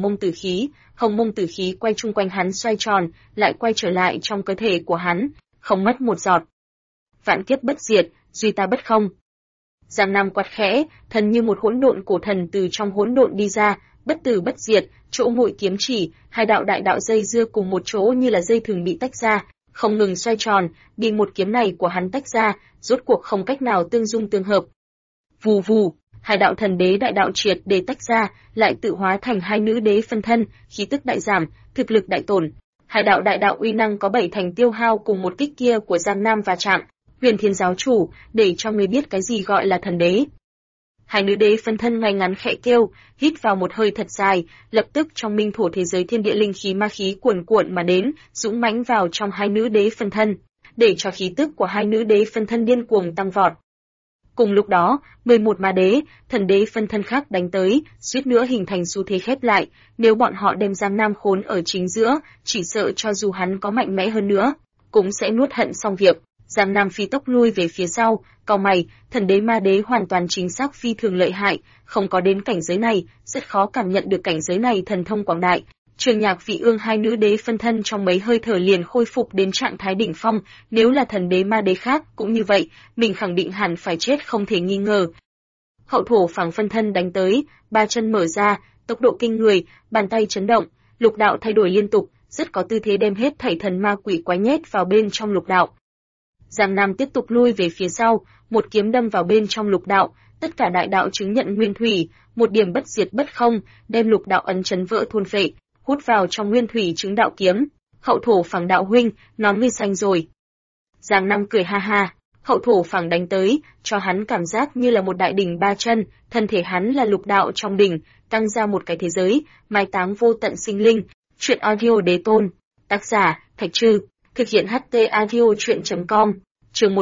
mông tử khí quay chung quanh hắn xoay tròn, lại quay trở lại trong cơ thể của hắn, không mất một giọt. Vạn kiếp bất diệt, duy ta bất không. Giang Nam quát khẽ, thần như một hỗn độn cổ thần từ trong hỗn độn đi ra, bất tử bất diệt, chỗ mũi kiếm chỉ, hai đạo đại đạo dây dưa cùng một chỗ như là dây thừng bị tách ra, không ngừng xoay tròn, bị một kiếm này của hắn tách ra, rốt cuộc không cách nào tương dung tương hợp. Vù vù, hai đạo thần đế đại đạo triệt để tách ra, lại tự hóa thành hai nữ đế phân thân, khí tức đại giảm, thực lực đại tổn. Hai đạo đại đạo uy năng có 7 thành tiêu hao cùng một kích kia của Giang Nam va chạm. Huyền Thiên giáo chủ, để cho ngươi biết cái gì gọi là thần đế. Hai nữ đế phân thân ngay ngắn khẽ kêu, hít vào một hơi thật dài, lập tức trong minh thổ thế giới thiên địa linh khí ma khí cuồn cuộn mà đến, dũng mãnh vào trong hai nữ đế phân thân, để cho khí tức của hai nữ đế phân thân điên cuồng tăng vọt. Cùng lúc đó, 11 ma đế, thần đế phân thân khác đánh tới, suýt nữa hình thành xu thế khép lại, nếu bọn họ đem Giang Nam khốn ở chính giữa, chỉ sợ cho dù hắn có mạnh mẽ hơn nữa, cũng sẽ nuốt hận xong việc. Giang Nam phi tốc lui về phía sau, cau mày, thần đế ma đế hoàn toàn chính xác phi thường lợi hại, không có đến cảnh giới này, rất khó cảm nhận được cảnh giới này thần thông quảng đại. Trường Nhạc Vị Ương hai nữ đế phân thân trong mấy hơi thở liền khôi phục đến trạng thái đỉnh phong, nếu là thần đế ma đế khác cũng như vậy, mình khẳng định hẳn phải chết không thể nghi ngờ. Hậu thổ phảng phân thân đánh tới, ba chân mở ra, tốc độ kinh người, bàn tay chấn động, lục đạo thay đổi liên tục, rất có tư thế đem hết thảy thần ma quỷ quái nhét vào bên trong lục đạo. Giang Nam tiếp tục lui về phía sau, một kiếm đâm vào bên trong lục đạo, tất cả đại đạo chứng nhận nguyên thủy, một điểm bất diệt bất không, đem lục đạo ấn chấn vỡ thôn phệ, hút vào trong nguyên thủy chứng đạo kiếm. Hậu thổ phảng đạo huynh, nón ngươi xanh rồi. Giang Nam cười ha ha, hậu thổ phảng đánh tới, cho hắn cảm giác như là một đại đỉnh ba chân, thân thể hắn là lục đạo trong đỉnh, tăng ra một cái thế giới, mai táng vô tận sinh linh. Truyện audio đế tôn, tác giả Thạch Trư, thực hiện HT audio truyện.com. Chương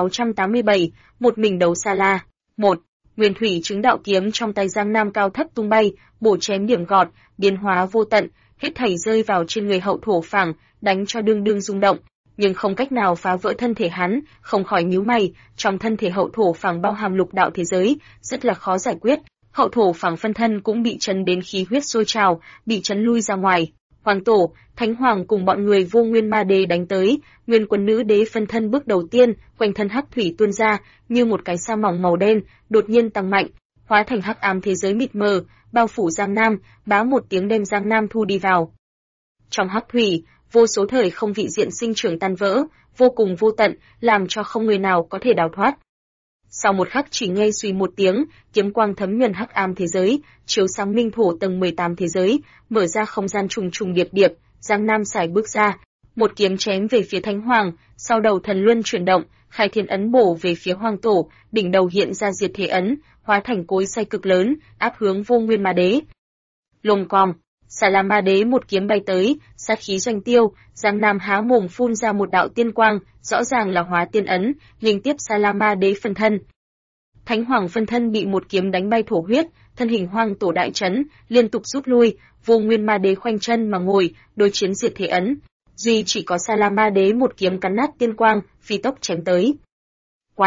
1687, một mình đấu Sa La. 1. Nguyên thủy chứng đạo kiếm trong tay Giang Nam cao thấp tung bay, bổ chém điểm gọt, biến hóa vô tận, hết thảy rơi vào trên người hậu thổ phảng, đánh cho đương đương rung động, nhưng không cách nào phá vỡ thân thể hắn, không khỏi nhíu mày, trong thân thể hậu thổ phảng bao hàm lục đạo thế giới, rất là khó giải quyết. Hậu thổ phảng phân thân cũng bị chấn đến khí huyết sôi trào, bị chấn lui ra ngoài. Hoàng tổ, Thánh Hoàng cùng bọn người vô nguyên ma đế đánh tới, nguyên quân nữ đế phân thân bước đầu tiên, quanh thân hắc thủy tuôn ra, như một cái sa mỏng màu đen, đột nhiên tăng mạnh, hóa thành hắc ám thế giới mịt mờ, bao phủ Giang Nam, bá một tiếng đem Giang Nam thu đi vào. Trong hắc thủy, vô số thời không vị diện sinh trưởng tan vỡ, vô cùng vô tận, làm cho không người nào có thể đào thoát. Sau một khắc chỉ nghe suy một tiếng, kiếm quang thấm nhuần hắc ám thế giới, chiếu sáng minh thổ tầng 18 thế giới, mở ra không gian trùng trùng điệp điệp, Giang Nam xài bước ra, một kiếm chém về phía Thánh Hoàng, sau đầu thần luân chuyển động, khai thiên ấn bổ về phía Hoàng tổ, đỉnh đầu hiện ra diệt thế ấn, hóa thành cối xay cực lớn, áp hướng vô nguyên ma đế. Lồm còm, Xà La ma đế một kiếm bay tới, sát khí doanh tiêu, Giang Nam há mồm phun ra một đạo tiên quang, rõ ràng là hóa tiên ấn, liên tiếp Xà La ma đế phân thân. Thánh Hoàng phân thân bị một kiếm đánh bay thổ huyết, thân hình Hoàng tổ đại chấn, liên tục rút lui, vô nguyên ma đế khoanh chân mà ngồi, đối chiến diệt thế ấn. Duy chỉ có Xà La ma đế một kiếm cắn nát tiên quang, phi tốc chém tới. Oanh!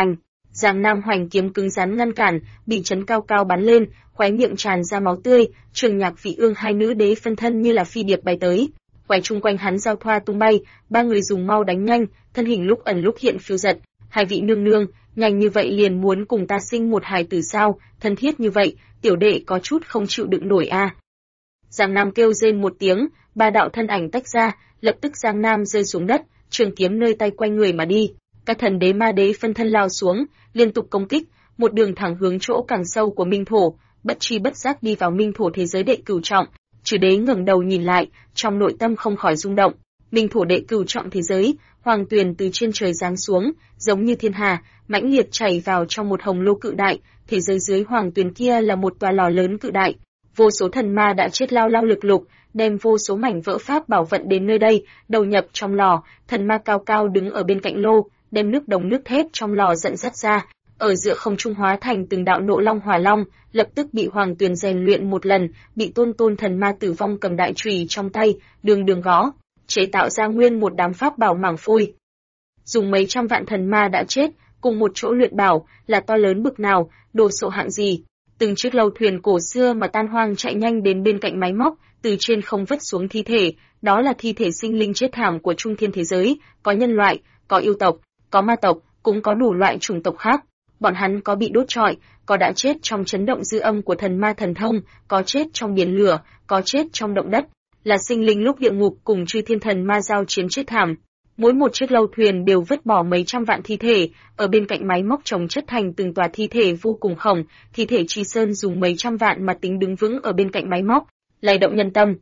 Giang Nam hoành kiếm cứng rắn ngăn cản, bị chấn cao cao bắn lên, khóe miệng tràn ra máu tươi. Trường Nhạc Vị Ương hai nữ đế phân thân như là phi điệp bay tới, quay chung quanh hắn giao thoa tung bay. Ba người dùng mau đánh nhanh, thân hình lúc ẩn lúc hiện phiêu giật. Hai vị nương nương, nhanh như vậy liền muốn cùng ta sinh một hài tử sao? Thân thiết như vậy, tiểu đệ có chút không chịu đựng nổi a. Giang Nam kêu rên một tiếng, ba đạo thân ảnh tách ra, lập tức Giang Nam rơi xuống đất, trường kiếm nơi tay quanh người mà đi. Các thần đế ma đế phân thân lao xuống, liên tục công kích, một đường thẳng hướng chỗ càng sâu của Minh Thổ, bất chi bất giác đi vào Minh Thổ thế giới đệ cửu trọng. Chư đế ngẩng đầu nhìn lại, trong nội tâm không khỏi rung động. Minh Thổ đệ cửu trọng thế giới, hoàng tuyền từ trên trời giáng xuống, giống như thiên hà, mãnh liệt chảy vào trong một hồng lô cự đại. Thế giới dưới hoàng tuyền kia là một tòa lò lớn cự đại. Vô số thần ma đã chết lao lao lực lục, đem vô số mảnh vỡ pháp bảo vận đến nơi đây, đầu nhập trong lò. Thần ma cao cao đứng ở bên cạnh lô, đem nước đồng nước thép trong lò dẫn dắt ra, ở giữa không trung hóa thành từng đạo nộ long hỏa long, lập tức bị hoàng tuyền rèn luyện một lần, bị tôn tôn thần ma tử vong cầm đại chùy trong tay, đường đường gõ, chế tạo ra nguyên một đám pháp bảo mảng phôi. Dùng mấy trăm vạn thần ma đã chết, cùng một chỗ luyện bảo, là to lớn bực nào, đồ sộ hạng gì. Từng chiếc lâu thuyền cổ xưa mà tan hoang chạy nhanh đến bên cạnh máy móc, từ trên không vứt xuống thi thể, đó là thi thể sinh linh chết thảm của trung thiên thế giới, có nhân loại, có yêu tộc, có ma tộc, cũng có đủ loại chủng tộc khác. Bọn hắn có bị đốt trọi, có đã chết trong chấn động dư âm của thần ma thần thông, có chết trong biển lửa, có chết trong động đất, là sinh linh lúc địa ngục cùng chư thiên thần ma giao chiến chết thảm. Mỗi một chiếc lâu thuyền đều vứt bỏ mấy trăm vạn thi thể, ở bên cạnh máy móc chồng chất thành từng tòa thi thể vô cùng khổng, thi thể Chi Sơn dùng mấy trăm vạn mà tính đứng vững ở bên cạnh máy móc, lay động nhân tâm.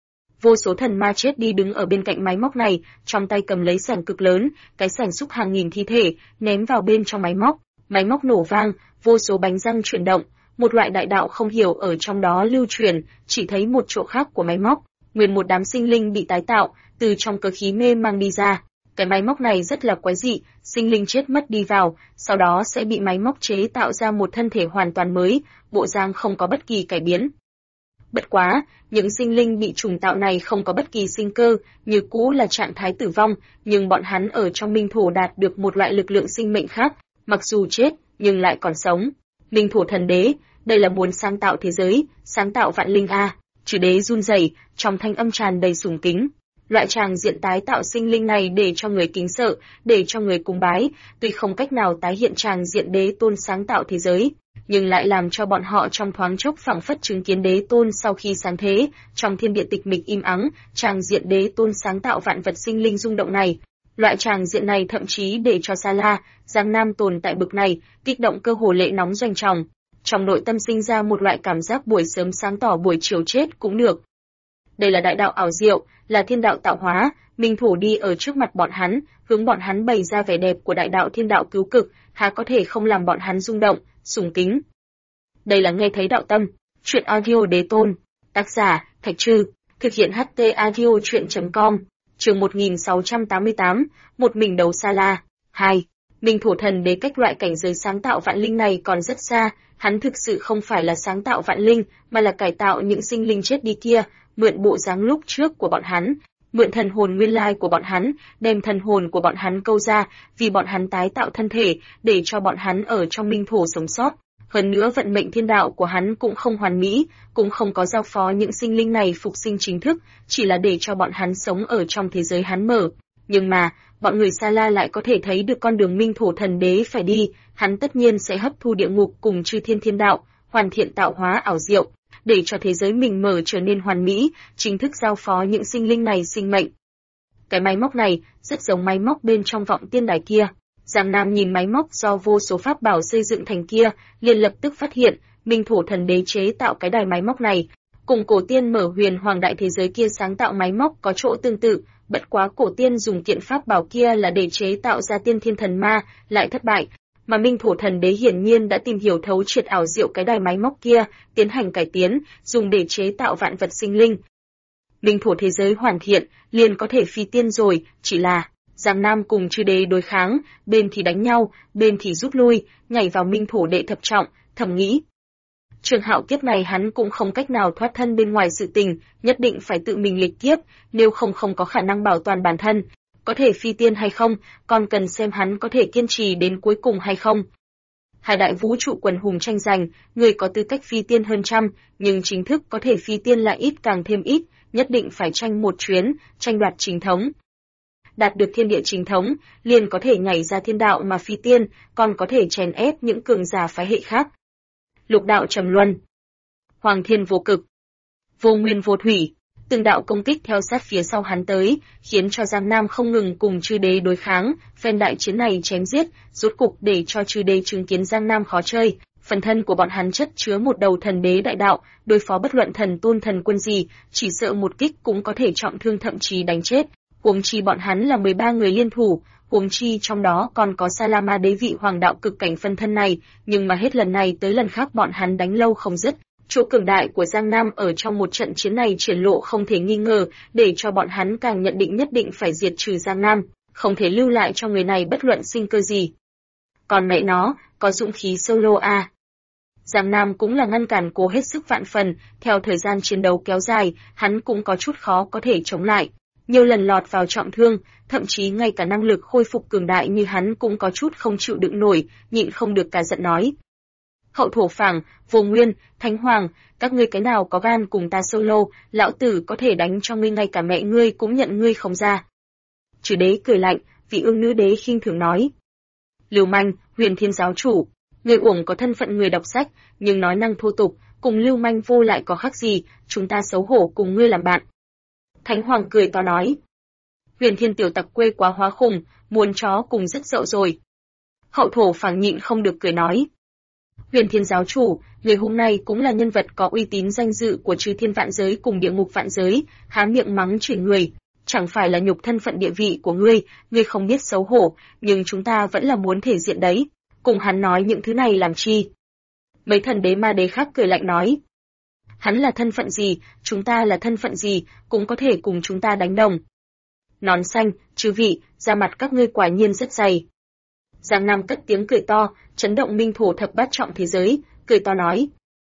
Vô số thần ma chết đi đứng ở bên cạnh máy móc này, trong tay cầm lấy sẻng cực lớn, cái sẻng xúc hàng nghìn thi thể, ném vào bên trong máy móc nổ vang, vô số bánh răng chuyển động, một loại đại đạo không hiểu ở trong đó lưu truyền, chỉ thấy một chỗ khác của máy móc, nguyên một đám sinh linh bị tái tạo, từ trong cơ khí mê mang đi ra. Cái máy móc này rất là quái dị, sinh linh chết mất đi vào, sau đó sẽ bị máy móc chế tạo ra một thân thể hoàn toàn mới, bộ dáng không có bất kỳ cải biến. Bất quá, những sinh linh bị trùng tạo này không có bất kỳ sinh cơ, như cũ là trạng thái tử vong, nhưng bọn hắn ở trong Minh Thổ đạt được một loại lực lượng sinh mệnh khác, mặc dù chết, nhưng lại còn sống. Minh Thổ thần đế, đây là muốn sáng tạo thế giới, sáng tạo vạn linh a. Chư đế run rẩy, trong thanh âm tràn đầy sùng kính. Loại tràng diện tái tạo sinh linh này để cho người kính sợ, để cho người cúng bái, tuy không cách nào tái hiện tràng diện đế tôn sáng tạo thế giới, nhưng lại làm cho bọn họ trong thoáng chốc phảng phất chứng kiến đế tôn sau khi sáng thế. Trong thiên địa tịch mịch im ắng, tràng diện đế tôn sáng tạo vạn vật sinh linh rung động này. Loại tràng diện này thậm chí để cho Sa La, Giang Nam tồn tại bực này, kích động cơ hồ lệ nóng doanh tròng. Trong nội tâm sinh ra một loại cảm giác buổi sớm sáng tỏ buổi chiều chết cũng được. Đây là đại đạo ảo diệu, là thiên đạo tạo hóa, Minh Thổ đi ở trước mặt bọn hắn, hướng bọn hắn bày ra vẻ đẹp của đại đạo thiên đạo cứu cực, há có thể không làm bọn hắn rung động, sùng kính. Đây là nghe thấy đạo tâm, truyện audio đế tôn, tác giả, Thạch Trư, thực hiện HT audio truyện.com, chương 1688, một mình đấu Sa La. 2. Minh Thổ thần đế cách loại cảnh giới sáng tạo vạn linh này còn rất xa, hắn thực sự không phải là sáng tạo vạn linh, mà là cải tạo những sinh linh chết đi kia, mượn bộ dáng lúc trước của bọn hắn, mượn thần hồn nguyên lai của bọn hắn, đem thần hồn của bọn hắn câu ra, vì bọn hắn tái tạo thân thể, để cho bọn hắn ở trong Minh Thổ sống sót. Hơn nữa vận mệnh thiên đạo của hắn cũng không hoàn mỹ, cũng không có giao phó những sinh linh này phục sinh chính thức, chỉ là để cho bọn hắn sống ở trong thế giới hắn mở. Nhưng mà, bọn người Sa La lại có thể thấy được con đường Minh Thổ thần đế phải đi, hắn tất nhiên sẽ hấp thu địa ngục cùng chư thiên thiên đạo, hoàn thiện tạo hóa ảo diệu, để cho thế giới mình mở trở nên hoàn mỹ, chính thức giao phó những sinh linh này sinh mệnh. Cái máy móc này rất giống máy móc bên trong vọng tiên đài kia. Giang Nam nhìn máy móc do vô số pháp bảo xây dựng thành kia, liền lập tức phát hiện, Minh Thổ thần đế chế tạo cái đài máy móc này, cùng cổ tiên mở huyền hoàng đại thế giới kia sáng tạo máy móc có chỗ tương tự, bất quá cổ tiên dùng kiện pháp bảo kia là để chế tạo ra tiên thiên thần ma, lại thất bại, mà Minh Thổ thần đế hiển nhiên đã tìm hiểu thấu triệt ảo diệu cái đài máy móc kia, tiến hành cải tiến, dùng để chế tạo vạn vật sinh linh. Minh Thổ thế giới hoàn thiện, liền có thể phi tiên rồi, chỉ là Giang Nam cùng chư đế đối kháng, bên thì đánh nhau, bên thì rút lui, nhảy vào Minh Thổ đệ thập trọng, thầm nghĩ. Trường Hạo kiếp này hắn cũng không cách nào thoát thân bên ngoài sự tình, nhất định phải tự mình lịch kiếp, nếu không có khả năng bảo toàn bản thân. Có thể phi tiên hay không, còn cần xem hắn có thể kiên trì đến cuối cùng hay không. Hai đại vũ trụ quần hùng tranh giành, người có tư cách phi tiên hơn trăm, nhưng chính thức có thể phi tiên lại ít càng thêm ít, nhất định phải tranh một chuyến, tranh đoạt chính thống. Đạt được thiên địa chính thống, liền có thể nhảy ra thiên đạo mà phi tiên, còn có thể chèn ép những cường giả phái hệ khác. Lục đạo trầm luân, hoàng thiên vô cực, vô nguyên vô thủy, từng đạo công kích theo sát phía sau hắn tới, khiến cho Giang Nam không ngừng cùng chư đế đối kháng, phen đại chiến này chém giết, rốt cục để cho chư đế chứng kiến Giang Nam khó chơi. Phần thân của bọn hắn chất chứa một đầu thần đế đại đạo, đối phó bất luận thần tôn thần quân gì, chỉ sợ một kích cũng có thể trọng thương thậm chí đánh chết. Huống chi bọn hắn là 13 người liên thủ, huống chi trong đó còn có Salama đế vị hoàng đạo cực cảnh phân thân này, nhưng mà hết lần này tới lần khác bọn hắn đánh lâu không dứt. Chỗ cường đại của Giang Nam ở trong một trận chiến này triển lộ không thể nghi ngờ, để cho bọn hắn càng nhận định nhất định phải diệt trừ Giang Nam, không thể lưu lại cho người này bất luận sinh cơ gì. Còn mẹ nó, có dũng khí solo à? Giang Nam cũng là ngăn cản cố hết sức vạn phần, theo thời gian chiến đấu kéo dài, hắn cũng có chút khó có thể chống lại. Nhiều lần lọt vào trọng thương, thậm chí ngay cả năng lực khôi phục cường đại như hắn cũng có chút không chịu đựng nổi, nhịn không được cả giận nói. Hậu thổ phảng, vô nguyên, thánh hoàng, các ngươi cái nào có gan cùng ta solo, lão tử có thể đánh cho ngươi ngay cả mẹ ngươi cũng nhận ngươi không ra. Chư đế cười lạnh, vị ương nữ đế khinh thường nói. Lưu manh, Huyền Thiên giáo chủ, người uổng có thân phận người đọc sách, nhưng nói năng thô tục, cùng lưu manh vô lại có khác gì, chúng ta xấu hổ cùng ngươi làm bạn. Thánh hoàng cười to nói. Huyền Thiên tiểu tặc quê quá hóa khùng, muốn chó cùng rất dậu rồi. Hậu thổ phảng nhịn không được cười nói. Huyền Thiên giáo chủ, người hôm nay cũng là nhân vật có uy tín danh dự của chư thiên vạn giới cùng địa ngục vạn giới, há miệng mắng chửi người, chẳng phải là nhục thân phận địa vị của ngươi không biết xấu hổ, nhưng chúng ta vẫn là muốn thể diện đấy, cùng hắn nói những thứ này làm chi? Mấy thần đế ma đế khác cười lạnh nói. Hắn là thân phận gì, chúng ta là thân phận gì, cũng có thể cùng chúng ta đánh đồng. Nón xanh, chư vị, da mặt các ngươi quả nhiên rất dày. Giang Nam cất tiếng cười to, chấn động minh thổ thập bát trọng thế giới, cười to nói.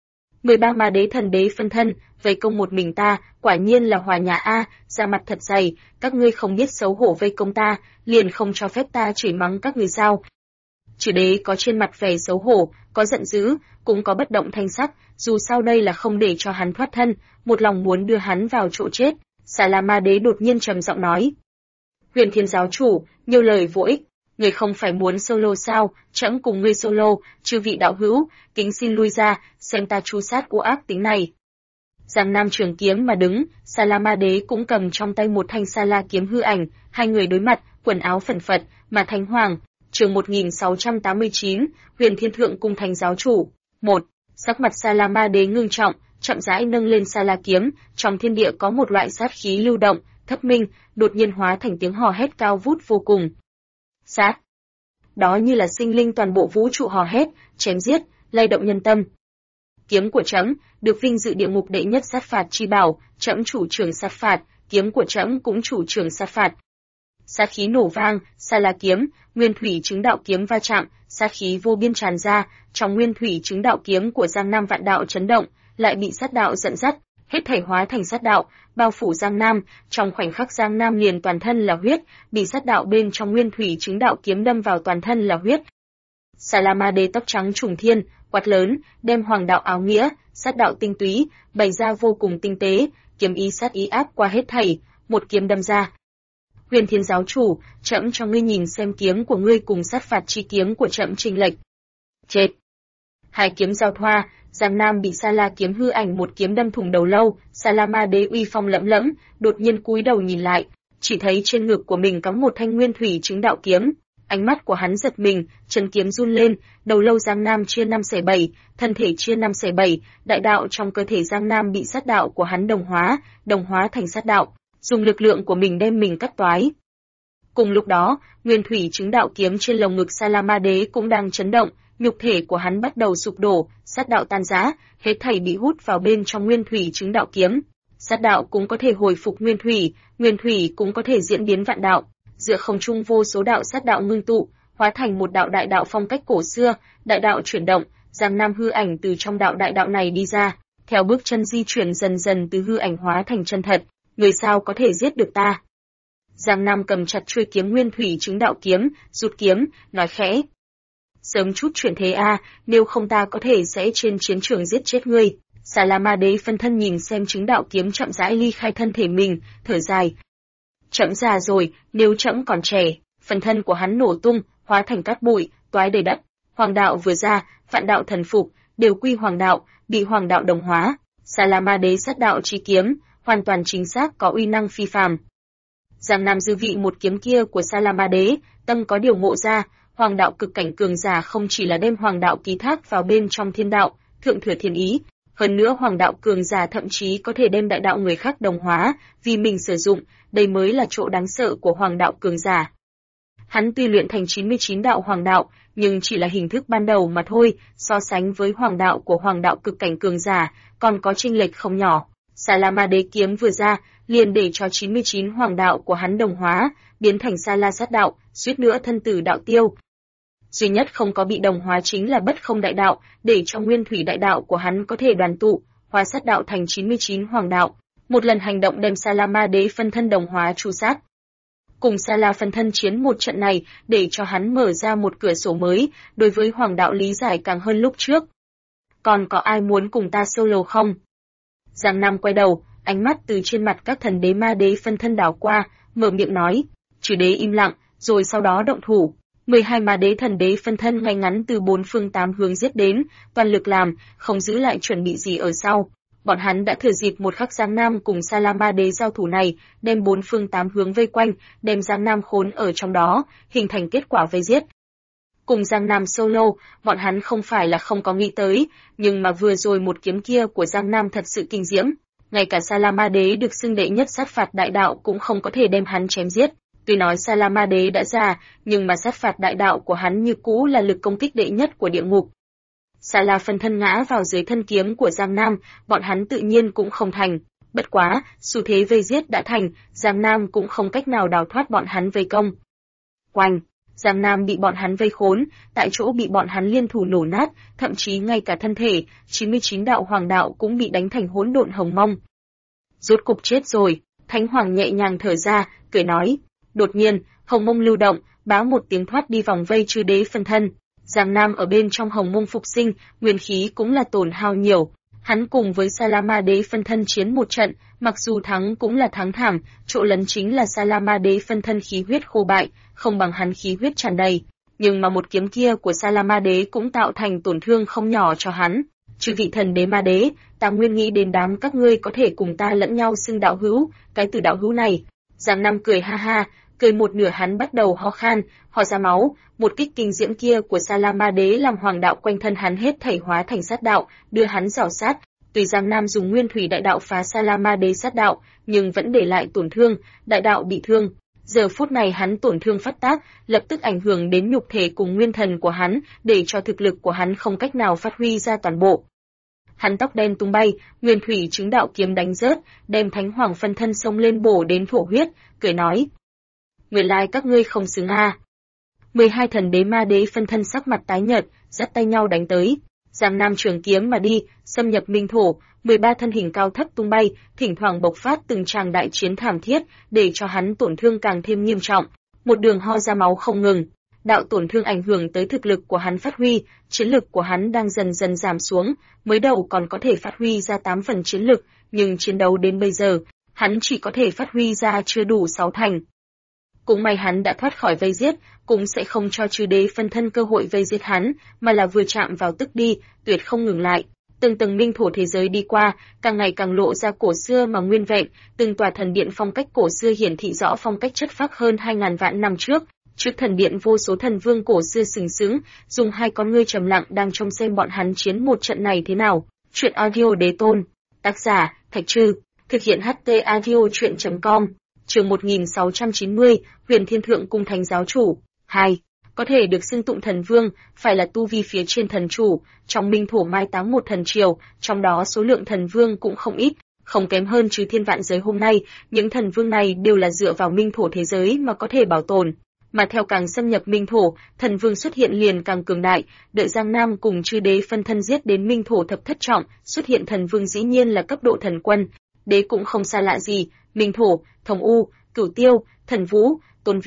13 ma đế thần đế phân thân, vây công một mình ta, quả nhiên là hòa nhà a, da mặt thật dày, các ngươi không biết xấu hổ vây công ta, liền không cho phép ta chửi mắng các ngươi sao? Chư đế có trên mặt vẻ xấu hổ, có giận dữ, cũng có bất động thanh sắc, dù sao đây là không để cho hắn thoát thân, một lòng muốn đưa hắn vào chỗ chết. Salama đế đột nhiên trầm giọng nói. Huyền Thiên giáo chủ, nhiều lời vô ích, người không phải muốn solo sao, trẫm cùng ngươi solo, chư vị đạo hữu, kính xin lui ra, xem ta tru sát u ác tính này. Giang Nam trường kiếm mà đứng, Salama đế cũng cầm trong tay một thanh Sala kiếm hư ảnh, hai người đối mặt, quần áo phần phật, mà Thánh Hoàng. Chương 1689, Huyền Thiên Thượng Cung Thánh giáo chủ. 1. Sắc mặt Salama đế ngưng trọng, chậm rãi nâng lên Sala kiếm, trong thiên địa có một loại sát khí lưu động, thất minh, đột nhiên hóa thành tiếng hò hét cao vút vô cùng. Sát. Đó như là sinh linh toàn bộ vũ trụ hò hét, chém giết, lay động nhân tâm. Kiếm của trẫm được vinh dự địa ngục đệ nhất sát phạt chi bảo, trẫm chủ trưởng sát phạt, kiếm của trẫm cũng chủ trưởng sát phạt. Sát khí nổ vang, Sala kiếm, nguyên thủy chứng đạo kiếm va chạm, sát khí vô biên tràn ra, trong nguyên thủy chứng đạo kiếm của Giang Nam vạn đạo chấn động, lại bị sát đạo dẫn dắt, hết thảy hóa thành sát đạo, bao phủ Giang Nam, trong khoảnh khắc Giang Nam liền toàn thân là huyết, bị sát đạo bên trong nguyên thủy chứng đạo kiếm đâm vào toàn thân là huyết. Salama đế tóc trắng trùng thiên, quát lớn, đem hoàng đạo áo nghĩa, sát đạo tinh túy, bày ra vô cùng tinh tế, kiếm ý sát ý áp qua hết thảy, một kiếm đâm ra. Huyền Thiên giáo chủ, trẫm cho ngươi nhìn xem kiếm của ngươi cùng sát phạt chi kiếm của trẫm chênh lệch. Chết! Hai kiếm giao thoa, Giang Nam bị Sala kiếm hư ảnh một kiếm đâm thủng đầu lâu, Salama đế uy phong lẫm lẫm, đột nhiên cúi đầu nhìn lại, chỉ thấy trên ngực của mình cắm một thanh nguyên thủy chứng đạo kiếm. Ánh mắt của hắn giật mình, chân kiếm run lên, đầu lâu Giang Nam chia 5/7, thân thể chia 5/7, đại đạo trong cơ thể Giang Nam bị sát đạo của hắn đồng hóa thành sát đạo, dùng lực lượng của mình đem mình cắt toái. Cùng lúc đó, nguyên thủy chứng đạo kiếm trên lồng ngực Salama đế cũng đang chấn động, nhục thể của hắn bắt đầu sụp đổ, sát đạo tan rã, hết thảy bị hút vào bên trong nguyên thủy chứng đạo kiếm. Sát đạo cũng có thể hồi phục nguyên thủy cũng có thể diễn biến vạn đạo. Giữa không trung vô số đạo sát đạo ngưng tụ, hóa thành một đạo đại đạo phong cách cổ xưa, đại đạo chuyển động, Giang Nam hư ảnh từ trong đạo đại đạo này đi ra, theo bước chân di chuyển dần dần từ hư ảnh hóa thành chân thật, người sao có thể giết được ta? Giang Nam cầm chặt chuôi kiếm nguyên thủy chứng đạo kiếm, rút kiếm, nói khẽ. sớm chút chuyển thế a, nếu không ta có thể sẽ trên chiến trường giết chết ngươi. Sa La Ma Đế phân thân nhìn xem chứng đạo kiếm chậm rãi ly khai thân thể mình, thở dài. Trẫm già rồi, nếu trẫm còn trẻ, phân thân của hắn nổ tung, hóa thành cát bụi, toái đầy đất. Hoàng đạo vừa ra, vạn đạo thần phục, đều quy hoàng đạo, bị hoàng đạo đồng hóa. Sa La Ma Đế sát đạo chi kiếm, hoàn toàn chính xác có uy năng phi phàm. Giang Nam dư vị một kiếm kia của Sa La Ma Đế, tâm có điều ngộ ra, hoàng đạo cực cảnh cường giả không chỉ là đem hoàng đạo ký thác vào bên trong thiên đạo, thượng thừa thiên ý, hơn nữa hoàng đạo cường giả thậm chí có thể đem đại đạo người khác đồng hóa, vì mình sử dụng, đây mới là chỗ đáng sợ của hoàng đạo cường giả. Hắn tuy luyện thành 99 đạo hoàng đạo, nhưng chỉ là hình thức ban đầu mà thôi, so sánh với hoàng đạo của hoàng đạo cực cảnh cường giả, còn có chênh lệch không nhỏ. Sa La Ma Đế kiếm vừa ra, liền để cho 99 hoàng đạo của hắn đồng hóa, biến thành Sa La sát đạo, suýt nữa thân tử đạo tiêu. Duy nhất không có bị đồng hóa chính là bất không đại đạo, để cho nguyên thủy đại đạo của hắn có thể đoàn tụ, hóa sát đạo thành 99 hoàng đạo. Một lần hành động đem Sa La Ma Đế phân thân đồng hóa tru sát. Cùng Sa La phân thân chiến một trận này, để cho hắn mở ra một cửa sổ mới, đối với hoàng đạo lý giải càng hơn lúc trước. Còn có ai muốn cùng ta solo không? Giang Nam quay đầu, ánh mắt từ trên mặt các thần đế ma đế phân thân đảo qua, mở miệng nói. Chư đế im lặng, rồi sau đó động thủ. 12 ma đế thần đế phân thân ngay ngắn từ 4 phương 8 hướng giết đến, toàn lực làm, không giữ lại chuẩn bị gì ở sau. Bọn hắn đã thừa dịp một khắc Giang Nam cùng Sa La Ma Đế giao thủ này, đem 4 phương 8 hướng vây quanh, đem Giang Nam khốn ở trong đó, hình thành kết quả vây giết. Cùng Giang Nam solo, bọn hắn không phải là không có nghĩ tới, nhưng mà vừa rồi một kiếm kia của Giang Nam thật sự kinh diễm. Ngay cả Sa La Ma Đế được xưng đệ nhất sát phạt đại đạo cũng không có thể đem hắn chém giết. Tuy nói Sa La Ma Đế đã già, nhưng mà sát phạt đại đạo của hắn như cũ là lực công kích đệ nhất của địa ngục. Sa La phân thân ngã vào dưới thân kiếm của Giang Nam, bọn hắn tự nhiên cũng không thành. Bất quá, xu thế vây giết đã thành, Giang Nam cũng không cách nào đào thoát bọn hắn vây công. Oanh! Giang Nam bị bọn hắn vây khốn, tại chỗ bị bọn hắn liên thủ nổ nát, thậm chí ngay cả thân thể, 99 đạo hoàng đạo cũng bị đánh thành hỗn độn hồng mông. Rốt cục chết rồi, Thánh Hoàng nhẹ nhàng thở ra, cười nói. Đột nhiên, hồng mông lưu động, báo một tiếng thoát đi vòng vây chư đế phân thân. Giang Nam ở bên trong hồng mông phục sinh, nguyên khí cũng là tổn hao nhiều. Hắn cùng với Sa La Ma Đế phân thân chiến một trận, mặc dù thắng cũng là thắng thảm, chỗ lấn chính là Sa La Ma Đế phân thân khí huyết khô bại, không bằng hắn khí huyết tràn đầy. Nhưng mà một kiếm kia của Sa La Ma Đế cũng tạo thành tổn thương không nhỏ cho hắn. Chư vị thần đế ma đế, ta nguyên nghĩ đến đám các ngươi có thể cùng ta lẫn nhau xưng đạo hữu, cái từ đạo hữu này. Giang Nam cười ha ha, cười một nửa hắn bắt đầu ho khan, ho ra máu, một kích kinh diễm kia của Sa La Ma Đế làm hoàng đạo quanh thân hắn hết thảy hóa thành sát đạo, đưa hắn rào sát. Tuy Giang Nam dùng nguyên thủy đại đạo phá Sa La Ma Đế sát đạo, nhưng vẫn để lại tổn thương, đại đạo bị thương. Giờ phút này hắn tổn thương phát tác, lập tức ảnh hưởng đến nhục thể cùng nguyên thần của hắn, để cho thực lực của hắn không cách nào phát huy ra toàn bộ. Hắn tóc đen tung bay, nguyên thủy chứng đạo kiếm đánh rớt, đem Thánh Hoàng phân thân xông lên bổ đến thổ huyết, cười nói. Nguyên lai các ngươi không xứng a. 12 thần đế ma đế phân thân sắc mặt tái nhợt, dắt tay nhau đánh tới. Giang Nam trường kiếm mà đi, xâm nhập minh thổ, 13 thân hình cao thấp tung bay, thỉnh thoảng bộc phát từng tràng đại chiến thảm thiết, để cho hắn tổn thương càng thêm nghiêm trọng. Một đường ho ra máu không ngừng. Đạo tổn thương ảnh hưởng tới thực lực của hắn phát huy, chiến lực của hắn đang dần dần giảm xuống, mới đầu còn có thể phát huy ra 8 phần chiến lực, nhưng chiến đấu đến bây giờ, hắn chỉ có thể phát huy ra chưa đủ 6 thành. Cũng may hắn đã thoát khỏi vây giết, cũng sẽ không cho chư đế phân thân cơ hội vây giết hắn, mà là vừa chạm vào tức đi, tuyệt không ngừng lại. Từng tầng minh thổ thế giới đi qua, càng ngày càng lộ ra cổ xưa mà nguyên vẹn, từng tòa thần điện phong cách cổ xưa hiển thị rõ phong cách chất phác hơn 2000 vạn năm trước. Trước thần điện vô số thần vương cổ xưa sừng sững, dùng hai con ngươi trầm lặng đang trông xem bọn hắn chiến một trận này thế nào. Truyện audio đế tôn, tác giả Thạch Trư, thực hiện HT audio truyện.com. Chương 1690, Huyền Thiên Thượng Cung Thánh Giáo Chủ. 2. Có thể được xưng tụng thần vương, phải là tu vi phía trên thần chủ, trong minh thổ mai táng một thần triều, trong đó số lượng thần vương cũng không ít, không kém hơn Chư Thiên Vạn Giới hôm nay, những thần vương này đều là dựa vào minh thổ thế giới mà có thể bảo tồn. Mà theo càng xâm nhập minh thổ, thần vương xuất hiện liền càng cường đại, đợi Giang Nam cùng chư đế phân thân giết đến minh thổ thập thất trọng, xuất hiện thần vương dĩ nhiên là cấp độ thần quân. Đế cũng không xa lạ gì, minh thổ, Thông U, Cửu Tiêu, Thần Vũ, Tôn Viêm,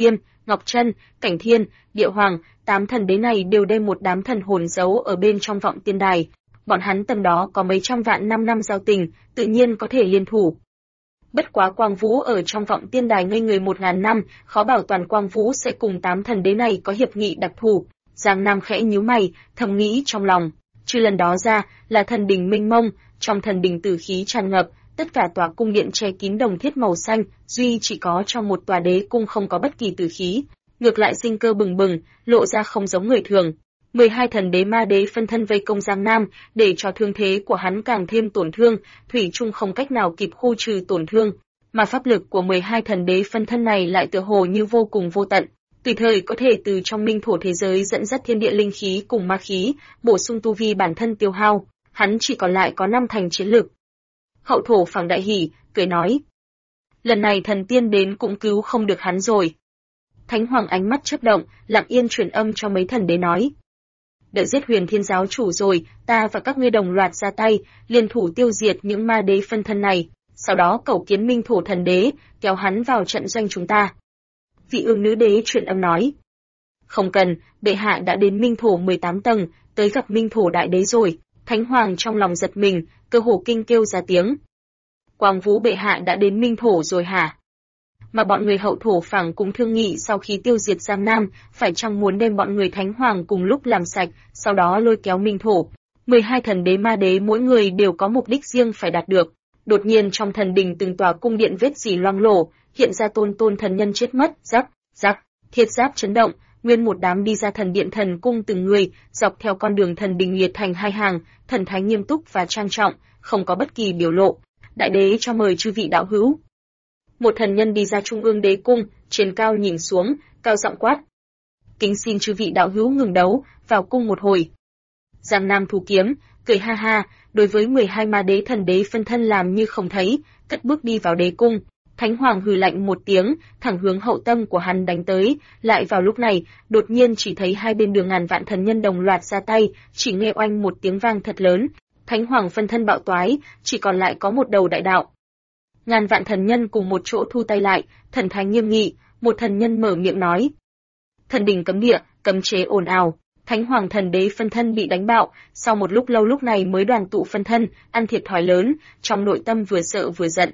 Ngọc Trân, Cảnh Thiên, Địa Hoàng, 8 thần đế này đều đem một đám thần hồn giấu ở bên trong vọng tiên đài. Bọn hắn tầm đó có mấy trăm vạn năm giao tình, tự nhiên có thể liên thủ. Bất quá Quang Vũ ở trong vọng tiên đài ngây người 1000 năm, khó bảo toàn Quang Vũ sẽ cùng 8 thần đế này có hiệp nghị đặc thù. Giang Nam khẽ nhíu mày, thầm nghĩ trong lòng, trừ lần đó ra, là thần đình mênh mông, trong thần đình tử khí tràn ngập, tất cả tòa cung điện che kín đồng thiết màu xanh, duy chỉ có trong một tòa đế cung không có bất kỳ tử khí, ngược lại sinh cơ bừng bừng, lộ ra không giống người thường. 12 thần đế ma đế phân thân vây công Giang Nam, để cho thương thế của hắn càng thêm tổn thương, thủy chung không cách nào kịp khu trừ tổn thương, mà pháp lực của 12 thần đế phân thân này lại tựa hồ như vô cùng vô tận, tùy thời có thể từ trong minh thổ thế giới dẫn dắt thiên địa linh khí cùng ma khí, bổ sung tu vi bản thân tiêu hao, hắn chỉ còn lại có 5 thành chiến lực. Hậu thổ phẳng đại hỉ, cười nói: lần này thần tiên đến cũng cứu không được hắn rồi. Thánh Hoàng ánh mắt chớp động, lặng yên truyền âm cho mấy thần đế nói: đợi giết Huyền Thiên giáo chủ rồi, ta và các ngươi đồng loạt ra tay, liên thủ tiêu diệt những ma đế phân thân này, sau đó cầu kiến minh thổ thần đế, kéo hắn vào trận doanh chúng ta. Vị Ương nữ đế truyền âm nói: không cần, bệ hạ đã đến minh thổ 18 tầng, tới gặp minh thổ đại đế rồi. Thánh Hoàng trong lòng giật mình, cơ hồ kinh kêu ra tiếng: Quang Vũ bệ hạ đã đến minh thổ rồi hả? Mà bọn người hậu thổ phẳng cũng thương nghị sau khi tiêu diệt Giang Nam, phải chăng muốn đem bọn người Thánh Hoàng cùng lúc làm sạch, sau đó lôi kéo minh thổ. 12 thần đế ma đế mỗi người đều có mục đích riêng phải đạt được. Đột nhiên trong thần đình từng tòa cung điện vết rỉ loang lổ, hiện ra tôn thần nhân chết mất, rắc, rắc, thiết giáp chấn động, nguyên một đám đi ra thần điện thần cung từng người, dọc theo con đường thần đình liệt thành hai hàng, thần thái nghiêm túc và trang trọng, không có bất kỳ biểu lộ. Đại đế cho mời chư vị đạo hữu. Một thần nhân đi ra trung ương đế cung, trên cao nhìn xuống, cao giọng quát: kính xin chư vị đạo hữu ngừng đấu, vào cung một hồi. Giang Nam thu kiếm, cười ha ha, đối với 12 ma đế thần đế phân thân làm như không thấy, cất bước đi vào đế cung. Thánh Hoàng hừ lạnh một tiếng, thẳng hướng hậu tâm của hắn đánh tới. Lại vào lúc này, đột nhiên chỉ thấy hai bên đường ngàn vạn thần nhân đồng loạt ra tay, chỉ nghe oanh một tiếng vang thật lớn. Thánh Hoàng phân thân bạo toái, chỉ còn lại có một đầu đại đạo. Ngàn vạn thần nhân cùng một chỗ thu tay lại, thần thái nghiêm nghị, một thần nhân mở miệng nói: thần đình cấm địa, cấm chế ồn ào. Thánh Hoàng thần đế phân thân bị đánh bạo, sau một lúc lâu lúc này mới đoàn tụ phân thân, ăn thiệt thòi lớn, trong nội tâm vừa sợ vừa giận.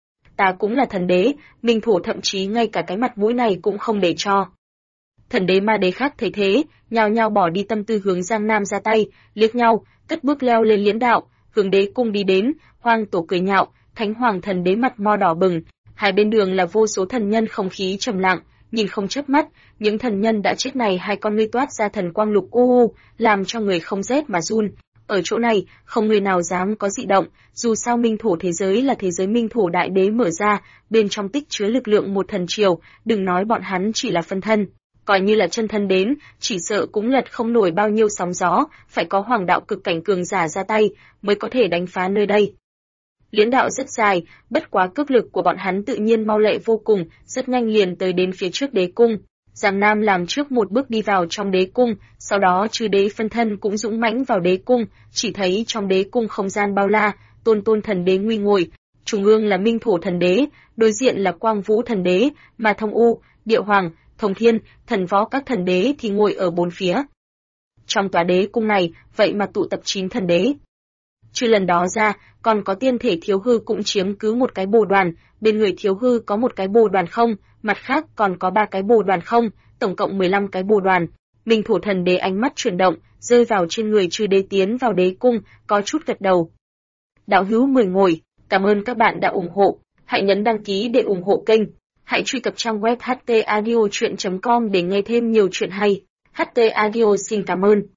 Ta cũng là thần đế, minh thổ thậm chí ngay cả cái mặt mũi này cũng không để cho. Thần đế ma đế khác thấy thế, nhao nhao bỏ đi tâm tư hướng Giang Nam ra tay, liếc nhau, cất bước leo lên liễn đạo, hướng đế cung đi đến. Hoang tổ cười nhạo, Thánh Hoàng thần đế mặt mo đỏ bừng, hai bên đường là vô số thần nhân không khí trầm lặng, nhìn không chớp mắt, những thần nhân đã chết này hai con ngươi toát ra thần quang lục u, làm cho người không rét mà run. Ở chỗ này, không người nào dám có dị động, dù sao minh thổ thế giới là thế giới minh thổ đại đế mở ra, bên trong tích chứa lực lượng một thần triều, đừng nói bọn hắn chỉ là phân thân, coi như là chân thân đến, chỉ sợ cũng lật không nổi bao nhiêu sóng gió, phải có hoàng đạo cực cảnh cường giả ra tay, mới có thể đánh phá nơi đây. Liễn đạo rất dài, bất quá cước lực của bọn hắn tự nhiên mau lẹ vô cùng, rất nhanh liền tới đến phía trước đế cung. Giang Nam làm trước một bước đi vào trong đế cung, sau đó chư đế phân thân cũng dũng mãnh vào đế cung, chỉ thấy trong đế cung không gian bao la, tôn thần đế nguy ngồi, trung ương là minh thổ thần đế, đối diện là Quang Vũ thần đế, mà Thông U, Địa Hoàng, Thông Thiên, thần võ các thần đế thì ngồi ở bốn phía. Trong tòa đế cung này, vậy mà tụ tập 9 thần đế. Trừ lần đó ra, còn có tiên thể Thiếu Hư cũng chiếm cứ một cái bồ đoàn, bên người Thiếu Hư có một cái bồ đoàn không, mặt khác còn có 3 cái bồ đoàn không, tổng cộng 15 cái bồ đoàn. Minh thổ thần đế ánh mắt chuyển động, rơi vào trên người chư đế tiến vào đế cung, có chút gật đầu. Đạo hữu 10 ngồi, cảm ơn các bạn đã ủng hộ, hãy nhấn đăng ký để ủng hộ kênh, hãy truy cập trang web htaudio.com để nghe thêm nhiều chuyện hay. HT Audio xin cảm ơn.